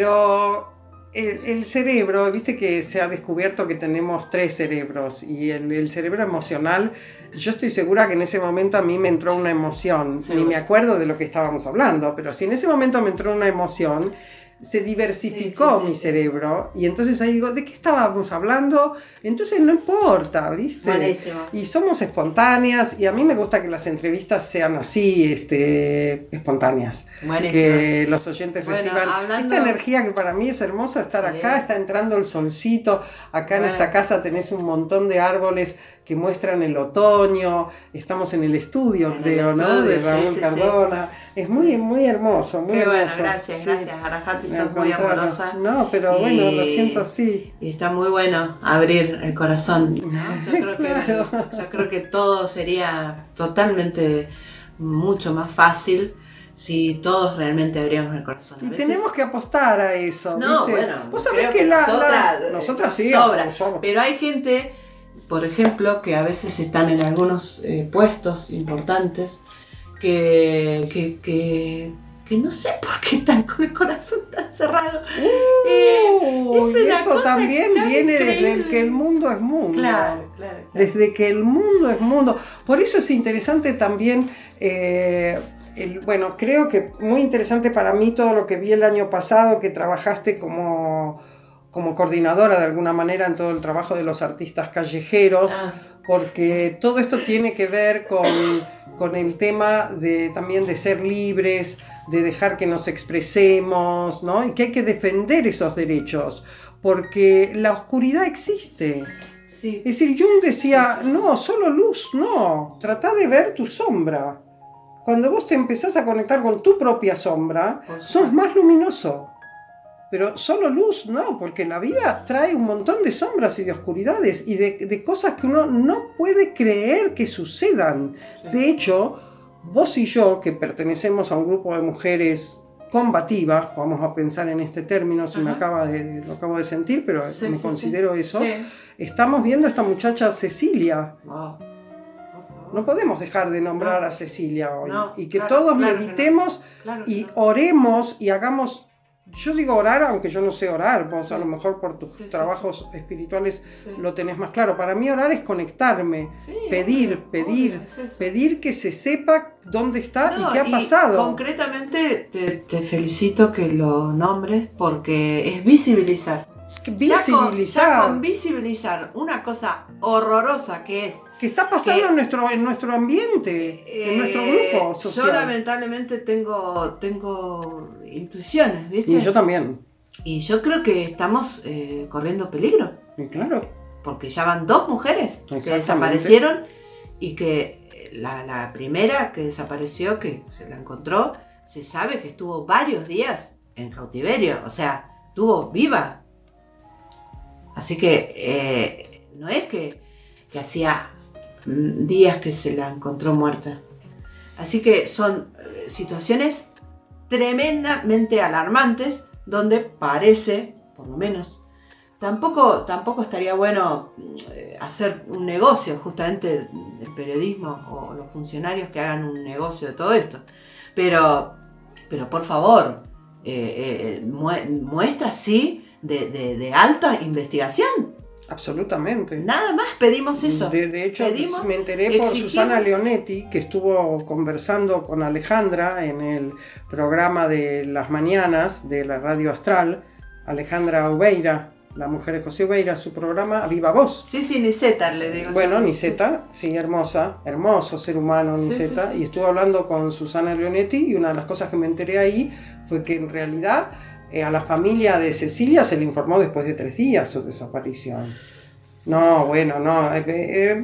Pero el, el cerebro, viste que se ha descubierto que tenemos tres cerebros y el, el cerebro emocional, yo estoy segura que en ese momento a mí me entró una emoción. Sí, ni me acuerdo de lo que estábamos hablando, pero si en ese momento me entró una emoción... se diversificó sí, sí, mi sí, cerebro sí. Y entonces ahí digo, ¿de qué estábamos hablando? Entonces no importa, ¿viste? Buenísimo. Y somos espontáneas y a mí me gusta que las entrevistas sean así, este, espontáneas. Buenísimo. Que los oyentes bueno, reciban hablando... esta energía que para mí es hermosa estar sí. acá, está entrando el solcito, acá bueno. en esta casa tenés un montón de árboles que muestran el otoño, estamos en el estudio, en creo, el estudio, ¿no? De Raúl sí, sí, Cardona. Sí. Es muy, muy hermoso, muy Qué hermoso. Bueno, gracias, sí. gracias. Arajati, sos muy amorosa. No, pero y, bueno, lo siento así. Y está muy bueno abrir el corazón, ¿no? Yo creo, claro. que, yo creo que todo sería totalmente mucho más fácil si todos realmente abríamos el corazón. A y veces... tenemos que apostar a eso. No, ¿viste? bueno, vos sabés que, que la, nosotras, la... nosotras sí, sobra, pero hay gente... Por ejemplo, que a veces están en algunos eh, puestos importantes que, que, que, que no sé por qué están con el corazón tan cerrado. Uh, eh, y eso también viene increíble. Desde el que el mundo es mundo. Claro, claro, claro. Desde que el mundo es mundo. Por eso es interesante también... Eh, El, bueno, creo que muy interesante para mí todo lo que vi el año pasado, que trabajaste como... como coordinadora de alguna manera en todo el trabajo de los artistas callejeros, ah. porque todo esto tiene que ver con, con el tema de, también de ser libres, de dejar que nos expresemos, ¿no? Y que hay que defender esos derechos, porque la oscuridad existe. Sí. Es decir, Jung decía, no, solo luz, no, trata de ver tu sombra. Cuando vos te empezás a conectar con tu propia sombra, sos más luminoso. Pero solo luz, no, porque la vida trae un montón de sombras y de oscuridades y de, de cosas que uno no puede creer que sucedan. Sí. De hecho, vos y yo, que pertenecemos a un grupo de mujeres combativas, vamos a pensar en este término, si me acaba de, lo acabo de sentir, pero sí, me sí, considero sí. eso, sí. Estamos viendo a esta muchacha Cecilia. Oh. No podemos dejar de nombrar no. a Cecilia hoy. No, y que claro, todos claro, meditemos no. claro, y claro. oremos y hagamos... Yo digo orar, aunque yo no sé orar, vos sí. a lo mejor por tus sí, trabajos sí. espirituales sí. lo tenés más claro. Para mí orar es conectarme, sí, pedir, obvio, pedir, obvio, es pedir que se sepa dónde está no, y qué ha pasado. Y concretamente te, te felicito que lo nombres porque es visibilizar. Visibilizar. Ya con, ya con visibilizar una cosa horrorosa que es... Que está pasando que, en, nuestro, en nuestro ambiente, eh, en nuestro grupo social. Yo lamentablemente tengo, tengo intuiciones, ¿viste? Y yo también. Y yo creo que estamos eh, corriendo peligro. Y claro. Porque ya van dos mujeres que desaparecieron y que la, la primera que desapareció, que se la encontró, se sabe que estuvo varios días en cautiverio. O sea, estuvo viva. Así que eh, no es que, que hacía días que se la encontró muerta. Así que son eh, situaciones tremendamente alarmantes donde parece, por lo menos, tampoco, tampoco estaría bueno eh, hacer un negocio justamente del periodismo o los funcionarios que hagan un negocio de todo esto. Pero, pero por favor, eh, eh, muestras sí de, de, de alta investigación. Absolutamente. Nada más pedimos eso. De, de hecho, pedimos, me enteré por exigimos. Susana Leonetti, que estuvo conversando con Alejandra en el programa de las mañanas de la Radio Astral. Alejandra Ubeira, la mujer de José Ubeira, su programa A Viva Voz. Sí, sí, Niseta le digo. Bueno, yo. Niseta, sí, hermosa, hermoso ser humano, Niseta. Sí, sí, sí. Y estuve hablando con Susana Leonetti y una de las cosas que me enteré ahí fue que en realidad a la familia de Cecilia se le informó después de tres días su desaparición. No, bueno, no, eh, eh,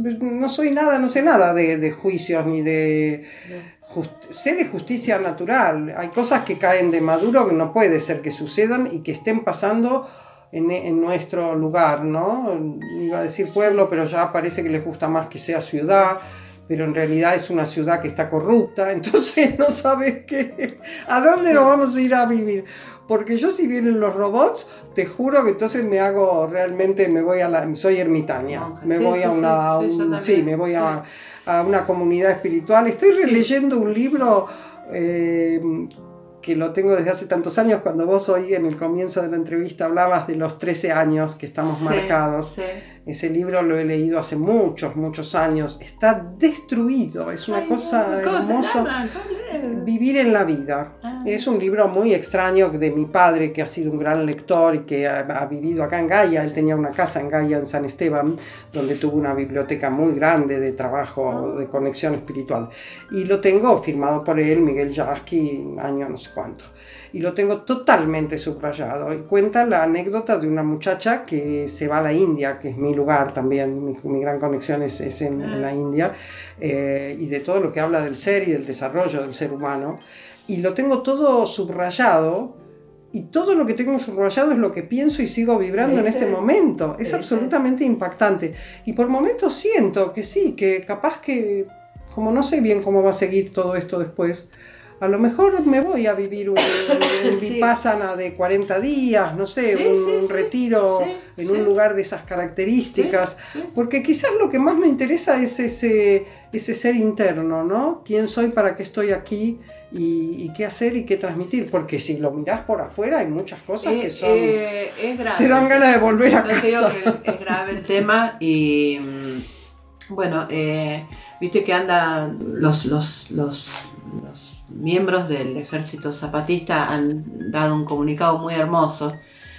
no soy nada, no sé nada de, de juicios ni de... Just, sé de justicia natural. Hay cosas que caen de maduro que no puede ser que sucedan y que estén pasando en, en nuestro lugar, ¿no? Iba a decir pueblo, pero ya parece que les gusta más que sea ciudad. Pero en realidad es una ciudad que está corrupta, entonces no sabes qué, a dónde nos vamos a ir a vivir. Porque yo si vienen los robots, te juro que entonces me hago realmente, me voy a la, soy ermitaña, Monja. me sí, voy sí, a una, sí, un, sí, me voy sí. a, a una comunidad espiritual. Estoy releyendo sí. un libro eh, que lo tengo desde hace tantos años, cuando vos hoy en el comienzo de la entrevista hablabas de los trece años que estamos sí, marcados. Sí. Ese libro lo he leído hace muchos, muchos años. Está destruido, es una Ay, cosa hermosa. Vivir en la vida. Ah. Es un libro muy extraño de mi padre, que ha sido un gran lector y que ha, ha vivido acá en Gaia. Él tenía una casa en Gaia, en San Esteban, donde tuvo una biblioteca muy grande de trabajo, de conexión espiritual. Y lo tengo firmado por él, Miguel Yaraski, año no sé cuánto. Y lo tengo totalmente subrayado. Y cuenta la anécdota de una muchacha que se va a la India, que es mi lugar también, mi, mi gran conexión es, es en, en la India, eh, y de todo lo que habla del ser y del desarrollo del ser humano. Y lo tengo todo subrayado, y todo lo que tengo subrayado es lo que pienso y sigo vibrando en este momento. Es absolutamente impactante. Y por momentos siento que sí, que capaz que, como no sé bien cómo va a seguir todo esto después, a lo mejor me voy a vivir un, un sí. vipassana de cuarenta días, no sé, sí, un sí, retiro sí, en sí. un lugar de esas características, sí, sí. porque quizás lo que más me interesa es ese, ese ser interno, ¿no? ¿Quién soy, para qué estoy aquí y, y qué hacer y qué transmitir? Porque si lo mirás por afuera hay muchas cosas eh, que son... Eh, es grave. Te dan ganas de volver a Yo casa. Te digo que es grave el tema y... Bueno, eh, viste que andan los... los, los, los miembros del Ejército Zapatista han dado un comunicado muy hermoso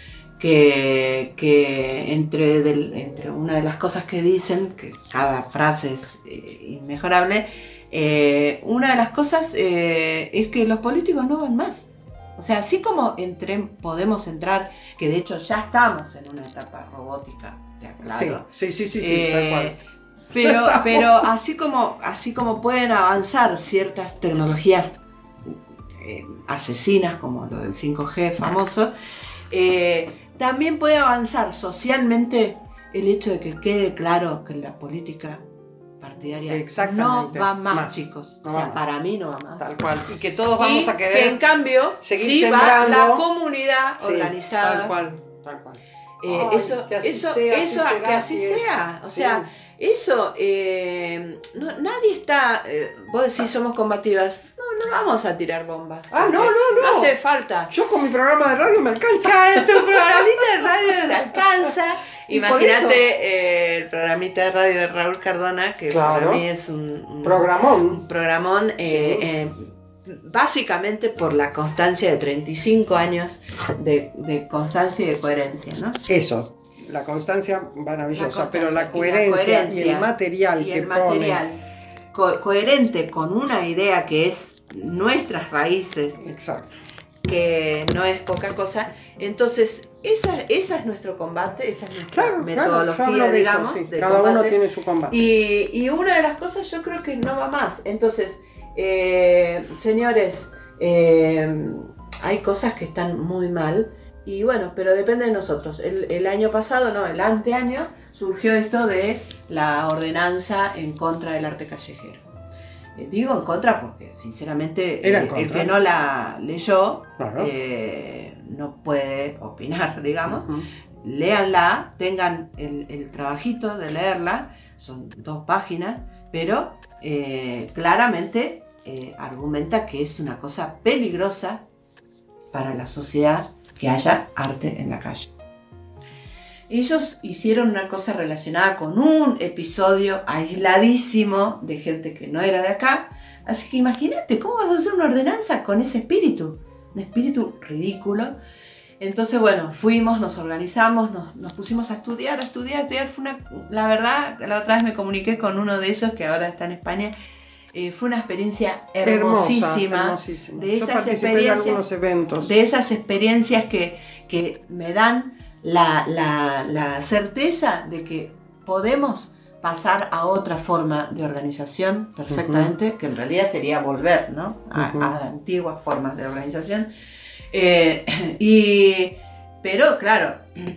que, que entre, del, entre una de las cosas que dicen, que cada frase es eh, inmejorable, eh, una de las cosas eh, es que los políticos no van más. O sea, así como entre, podemos entrar, que de hecho ya estamos en una etapa robótica, ya claro. Sí, sí, sí, sí, sí eh, tal cual. Pero, pero así como, así como pueden avanzar ciertas tecnologías eh, asesinas, como lo del cinco G famoso, eh, también puede avanzar socialmente el hecho de que quede claro que la política partidaria no va más, más chicos. No o sea, más. Para mí no va más. Tal cual. Y que todos vamos y a querer que en cambio sí va la comunidad sí, organizada. Tal cual, tal cual. Eh, Ay, eso, que así eso, sea, eso, así que así sea. O sí. sea, eso, eh, no, nadie está, eh, vos decís somos combativas, no, no vamos a tirar bombas. Ah, no, no, no. No hace falta. Yo con mi programa de radio me alcanza. Ya, tu programita de radio te alcanza. Imagínate eh, el programita de radio de Raúl Cardona, que claro. para mí es un, un programón. Un programón, eh, sí. eh, básicamente por la constancia de treinta y cinco años de, de constancia y de coherencia, ¿no? Eso. La constancia maravillosa, la constancia, pero la coherencia, y, la coherencia y el material y que el material pone. Co- coherente con una idea que es nuestras raíces. Exacto. Que no es poca cosa. Entonces, esa, esa es nuestro combate, esa es nuestra claro, metodología, claro, digamos. Eso, sí. de Cada combate. uno tiene su combate. Y, y una de las cosas yo creo que no va más. Entonces, eh, señores, eh, hay cosas que están muy mal. Y bueno, pero depende de nosotros. El, el año pasado, no, el anteaño, surgió esto de la ordenanza en contra del arte callejero. Eh, digo en contra porque sinceramente Era en eh, el contra. que no la leyó Claro. eh, no puede opinar, digamos. Ujú. Léanla, tengan el, el trabajito de leerla, son dos páginas, pero eh, claramente eh, argumenta que es una cosa peligrosa para la sociedad que haya arte en la calle. Ellos hicieron una cosa relacionada con un episodio aisladísimo de gente que no era de acá, así que imagínate cómo vas a hacer una ordenanza con ese espíritu, un espíritu ridículo. Entonces, bueno, fuimos, nos organizamos, nos, nos pusimos a estudiar, a estudiar, a estudiar. Fue una, la verdad, la otra vez me comuniqué con uno de ellos que ahora está en España. Eh, fue una experiencia hermosísima. Hermosa, hermosísima. De Yo esas participé de experiencias, algunos eventos. de esas experiencias que, que me dan la, la, la certeza de que podemos pasar a otra forma de organización perfectamente, uh-huh. que en realidad sería volver, ¿no? a, uh-huh. a antiguas formas de organización. Eh, y, pero claro,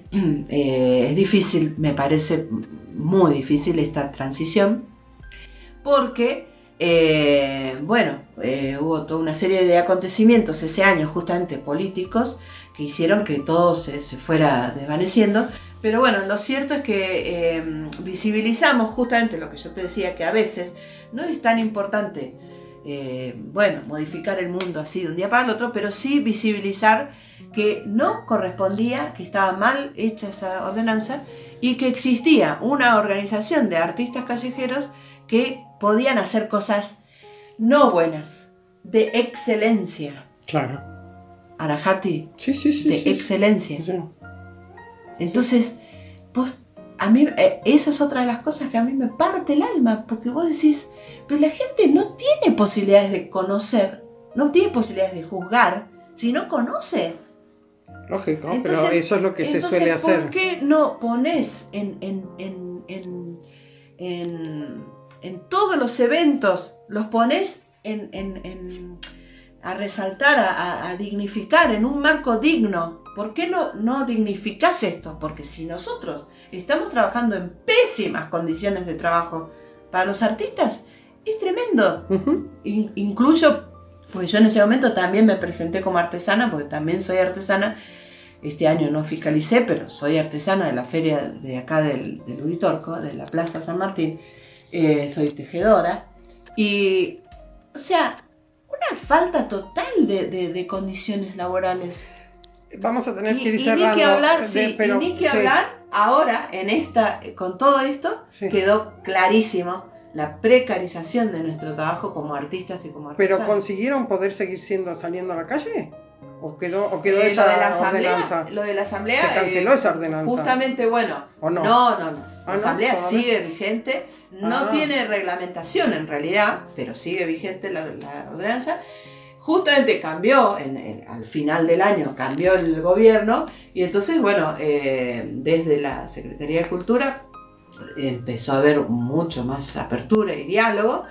eh, es difícil, me parece muy difícil esta transición, porque, eh, bueno, eh, hubo toda una serie de acontecimientos ese año, justamente políticos, que hicieron que todo se, se fuera desvaneciendo. Pero bueno, lo cierto es que eh, visibilizamos justamente lo que yo te decía, que a veces no es tan importante Eh, bueno, modificar el mundo así de un día para el otro, pero sí visibilizar que no correspondía, que estaba mal hecha esa ordenanza y que existía una organización de artistas callejeros que podían hacer cosas no buenas, de excelencia. Claro. Arajati, sí, sí, sí, de sí, excelencia. Sí. Entonces, vos, a mí, eh, esa es otra de las cosas que a mí me parte el alma, porque vos decís, pero la gente no tiene posibilidades de conocer, no tiene posibilidades de juzgar si no conoce. Lógico, Entonces, pero eso es lo que se entonces, suele hacer. ¿por qué no pones en, en, en, en, en, en todos los eventos, los pones en, en, en, a resaltar, a, a dignificar en un marco digno? ¿Por qué no, no dignificás esto? Porque si nosotros estamos trabajando en pésimas condiciones de trabajo para los artistas, es tremendo. Uh-huh. In, incluyo, pues yo en ese momento también me presenté como artesana, porque también soy artesana. Este año no fiscalicé, pero soy artesana de la feria de acá del, del Uritorco, de la Plaza San Martín. Eh, soy tejedora. Y, o sea, una falta total de, de, de condiciones laborales. Vamos a tener y, que ir y cerrando. Ni que hablar, de, sí, pero, y ni que sí. hablar ahora, en esta, con todo esto, sí. quedó clarísimo la precarización de nuestro trabajo como artistas y como artesanos. ¿Pero consiguieron poder seguir siendo saliendo a la calle? ¿O quedó, o quedó eh, esa lo de la asamblea, ordenanza? Lo de la asamblea... ¿Se canceló eh, esa ordenanza? Justamente, bueno, ¿O no? No, no, no. La ¿Ah, asamblea no? sigue vigente, no Ah. tiene reglamentación en realidad, pero sigue vigente la, la ordenanza. Justamente cambió, en, en, al final del año cambió el gobierno y entonces, bueno, eh, desde la Secretaría de Cultura empezó a haber mucho más apertura y diálogo,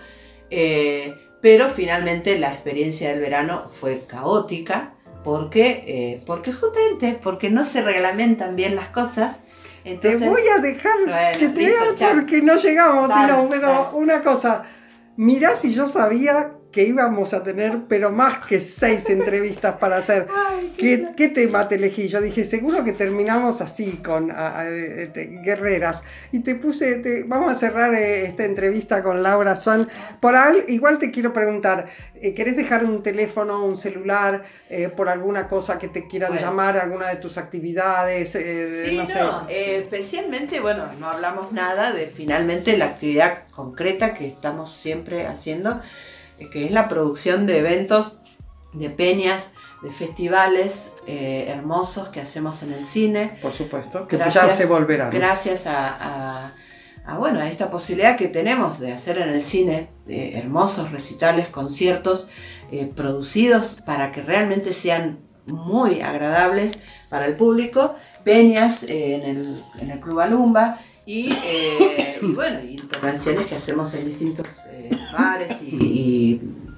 eh, pero finalmente la experiencia del verano fue caótica porque, eh, porque justamente porque no se reglamentan bien las cosas. Entonces, te voy a dejar bueno, que te listo, vean chao. porque no llegamos, Dale, sino, pero dale. una cosa, mirá si yo sabía que íbamos a tener, pero más que seis entrevistas para hacer. Ay, qué, ¿Qué, ¿Qué tema te elegí? Yo dije, seguro que terminamos así, con a, a, de, guerreras. Y te puse, te, vamos a cerrar eh, esta entrevista con Laura Swan. Por al, igual te quiero preguntar, eh, ¿querés dejar un teléfono, un celular, eh, por alguna cosa que te quieran bueno. llamar, alguna de tus actividades? Eh, Sí, no, no, sé. eh, especialmente, bueno, no hablamos nada de finalmente la actividad concreta que estamos siempre haciendo, que es la producción de eventos, de peñas, de festivales eh, hermosos que hacemos en el cine. Por supuesto, que gracias, ya se volverán. Gracias a, a, a, bueno, a esta posibilidad que tenemos de hacer en el cine eh, hermosos recitales, conciertos eh, producidos para que realmente sean muy agradables para el público, peñas eh, en, el, en el Club Alumba. Y, eh, y bueno, y intervenciones que hacemos en distintos eh, bares y,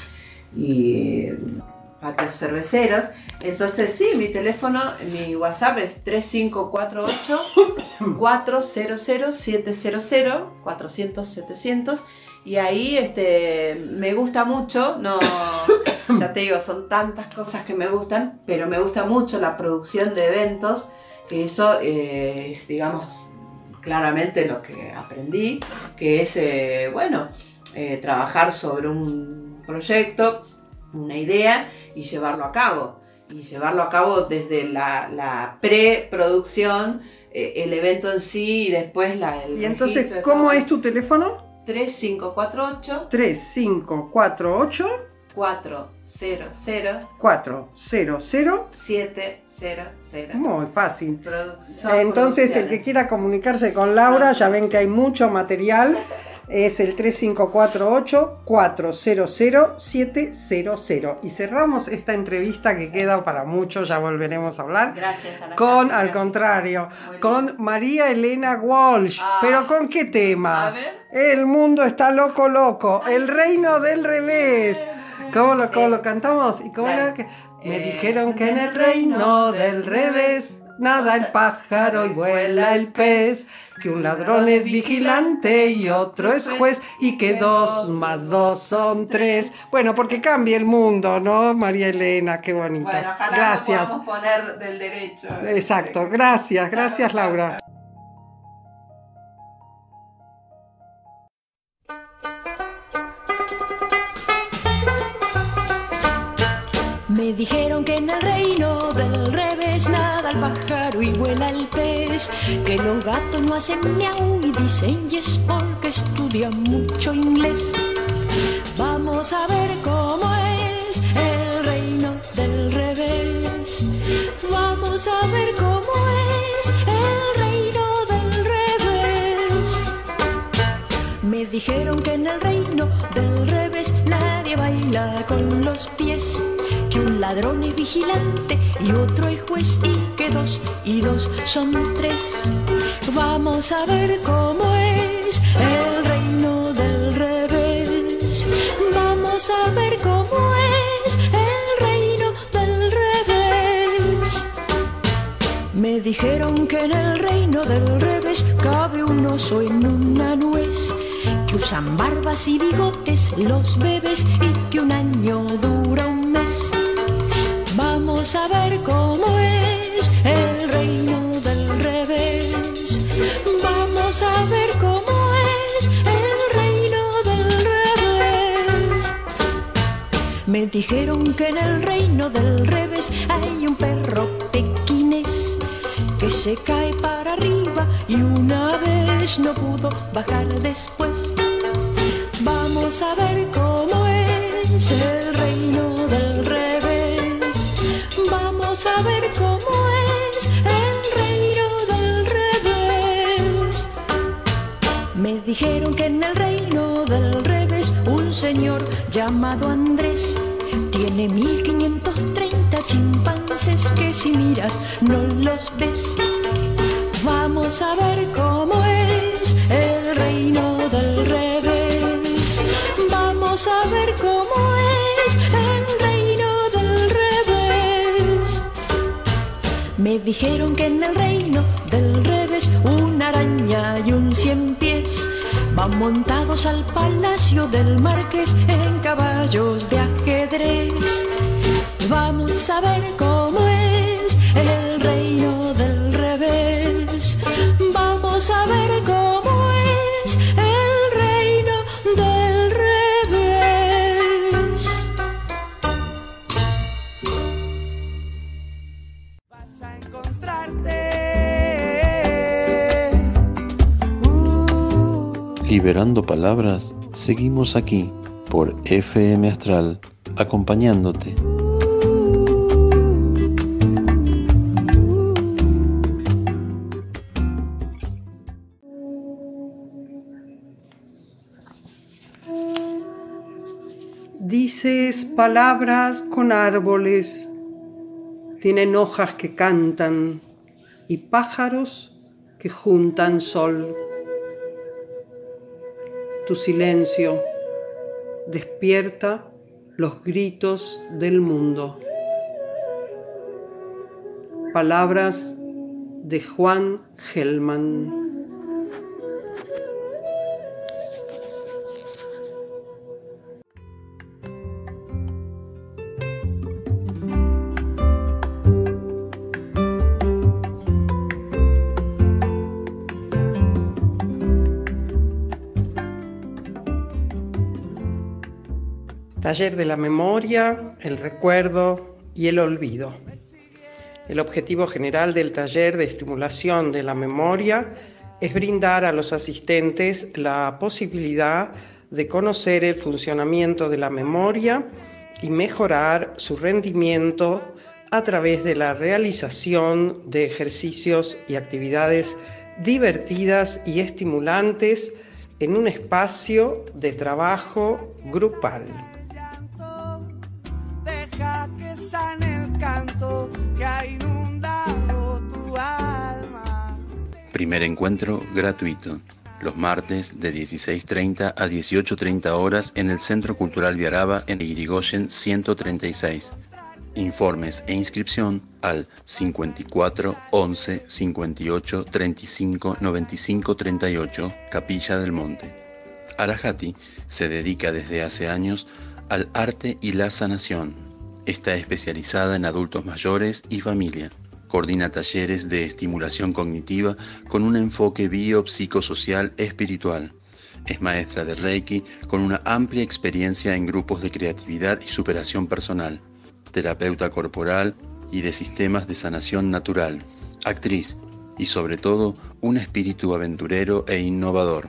y, y patios cerveceros. Entonces sí, mi teléfono, mi WhatsApp es tres cinco cuatro ocho, cuatro cero cero, siete cero cero, cuatrocientos, setecientos. Y ahí este, me gusta mucho, no, ya te digo, son tantas cosas que me gustan, pero me gusta mucho la producción de eventos, que eso eh, es, digamos, claramente lo que aprendí, que es, eh, bueno, eh, trabajar sobre un proyecto, una idea y llevarlo a cabo. Y llevarlo a cabo desde la, la preproducción, eh, el evento en sí y después la, el Y entonces, registro de ¿cómo todo. es tu teléfono? tres cinco cuatro ocho, tres cinco cuatro ocho, cuatro cero cero, cuatro cero cero. siete cero cero. Muy fácil. Producción, Entonces, el que producciones. quiera comunicarse con Laura, ya ven que hay mucho material, es el tres cinco cuatro ocho, cuatro cero cero, siete cero cero. Y cerramos esta entrevista que queda para mucho, ya volveremos a hablar. Gracias a la Con, Cápita. al contrario, Muy con bien. María Elena Walsh. Ah. ¿Pero con qué tema? A ver. El mundo está loco, loco. El reino del revés. ¿Cómo lo, cómo lo cantamos? ¿Y cómo Dale. era que? Me Eh, dijeron que en el reino del revés nada el pájaro y vuela el pez, que un ladrón es vigilante y otro es juez, y que dos más dos son tres. Bueno, porque cambia el mundo, ¿no, María Elena? Qué bonito. Bueno, ojalá Gracias. nos podamos poner del derecho. Exacto, gracias, gracias, Laura. Me dijeron que en el reino del revés nada el pájaro y vuela el pez, que los gatos no hacen miau y dicen yes porque estudian mucho inglés. Vamos a ver cómo es el reino del revés. Vamos a ver cómo es el reino del revés. Me dijeron que en el reino del revés nadie baila con los pies, que un ladrón es vigilante y otro es juez, y que dos y dos son tres. Vamos a ver cómo es el reino del revés. Vamos a ver cómo es el reino del revés. Me dijeron que en el reino del revés cabe un oso en una nuez, que usan barbas y bigotes los bebés y que un año dura un mes. Vamos a ver cómo es el reino del revés. Vamos a ver cómo es el reino del revés. Me dijeron que en el reino del revés hay un perro pequinés que se cae para arriba y una vez no pudo bajar después. Vamos a ver cómo es el reino del revés. Vamos a ver cómo es el reino del revés. Me dijeron que en el reino del revés un señor llamado Andrés tiene mil quinientos treinta chimpancés que si miras no los ves. Vamos a ver cómo es el reino del revés. Vamos a ver cómo es el reino del revés. Me dijeron que en el reino del revés una araña y un cien pies van montados al palacio del marqués en caballos de ajedrez. Vamos a ver cómo es el reino del revés. Vamos a ver cómo es el reino del revés. Vas a encontrarte. Uh. Liberando palabras, seguimos aquí por F M Astral, acompañándote. Dices palabras con árboles, tienen hojas que cantan y pájaros que juntan sol. Tu silencio despierta los gritos del mundo. Palabras de Juan Gelman. Taller de la memoria, el recuerdo y el olvido. El objetivo general del taller de estimulación de la memoria es brindar a los asistentes la posibilidad de conocer el funcionamiento de la memoria y mejorar su rendimiento a través de la realización de ejercicios y actividades divertidas y estimulantes en un espacio de trabajo grupal. Deja que sane el canto que ha inundado tu alma. Primer encuentro gratuito, los martes de dieciséis treinta a dieciocho treinta horas en el Centro Cultural Viaraba en Irigoyen ciento treinta y seis. Informes e inscripción al cincuenta y cuatro once cincuenta y ocho treinta y cinco noventa y cinco treinta y ocho, Capilla del Monte. Arajati se dedica desde hace años al arte y la sanación. Está especializada en adultos mayores y familia. Coordina talleres de estimulación cognitiva con un enfoque biopsicosocial espiritual. Es maestra de Reiki con una amplia experiencia en grupos de creatividad y superación personal. Terapeuta corporal y de sistemas de sanación natural. Actriz y sobre todo un espíritu aventurero e innovador.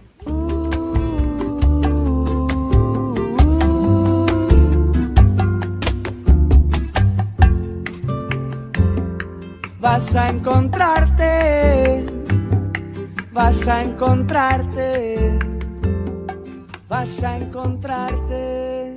Vas a encontrarte, vas a encontrarte, vas a encontrarte.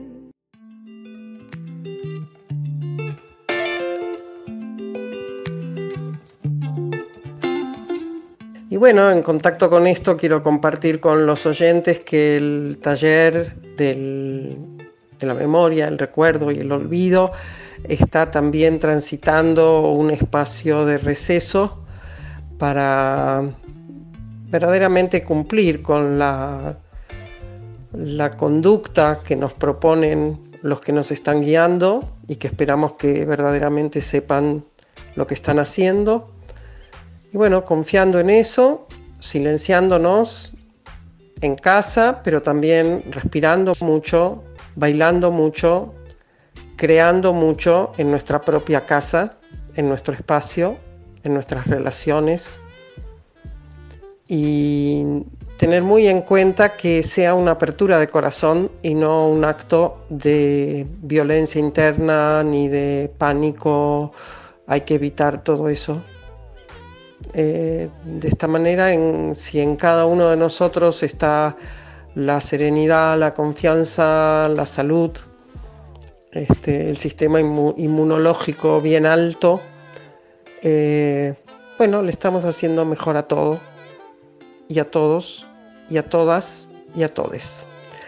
Y bueno, en contacto con esto quiero compartir con los oyentes que el taller del, de la memoria, el recuerdo y el olvido está también transitando un espacio de receso para verdaderamente cumplir con la, la conducta que nos proponen los que nos están guiando y que esperamos que verdaderamente sepan lo que están haciendo. Y bueno, confiando en eso, silenciándonos en casa, pero también respirando mucho, bailando mucho, creando mucho en nuestra propia casa, en nuestro espacio, en nuestras relaciones. Y tener muy en cuenta que sea una apertura de corazón y no un acto de violencia interna ni de pánico. Hay que evitar todo eso. Eh, de esta manera, en, si en cada uno de nosotros está la serenidad, la confianza, la salud, este, el sistema inmu- inmunológico bien alto, eh, bueno, le estamos haciendo mejor a todo y a todos y a todas y a todes.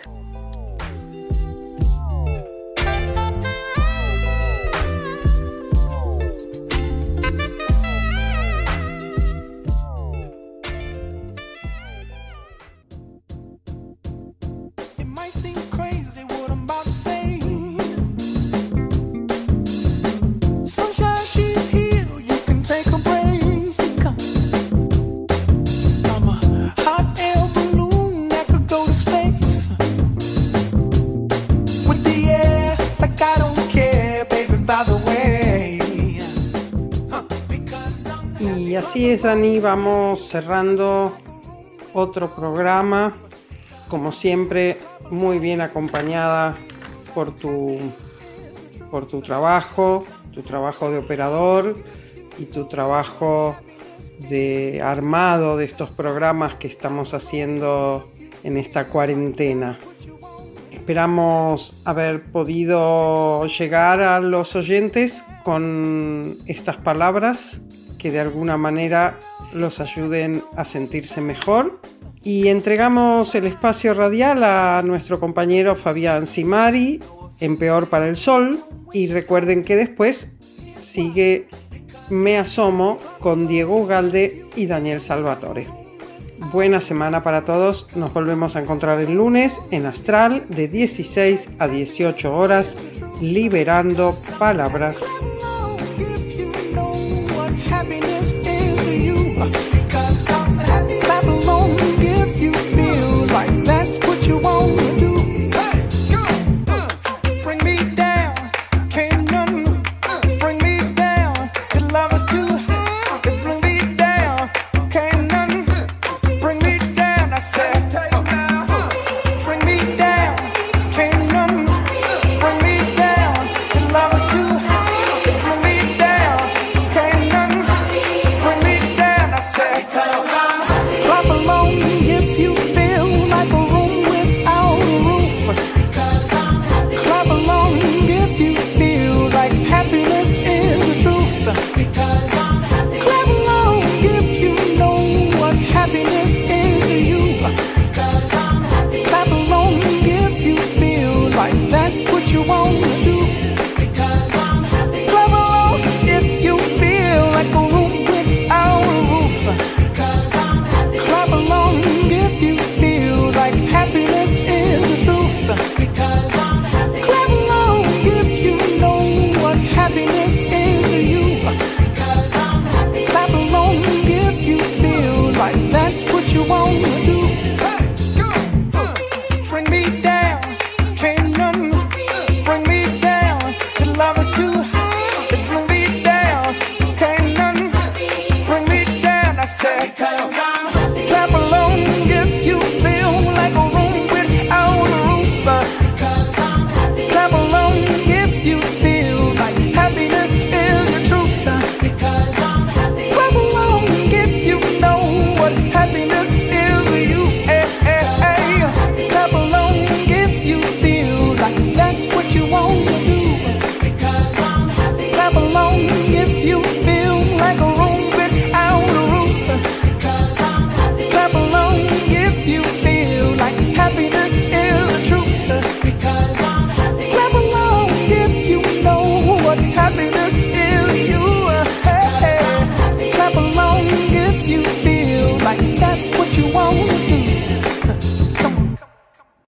Y así es, Dani, vamos cerrando otro programa, como siempre, muy bien acompañada por tu, por tu trabajo, tu trabajo de operador y tu trabajo de armado de estos programas que estamos haciendo en esta cuarentena. Esperamos haber podido llegar a los oyentes con estas palabras que de alguna manera los ayuden a sentirse mejor. Y entregamos el espacio radial a nuestro compañero Fabián Simari en Peor para el Sol. Y recuerden que después sigue Me Asomo con Diego Ugalde y Daniel Salvatore. Buena semana para todos. Nos volvemos a encontrar el lunes en Astral de dieciséis a dieciocho horas, liberando palabras.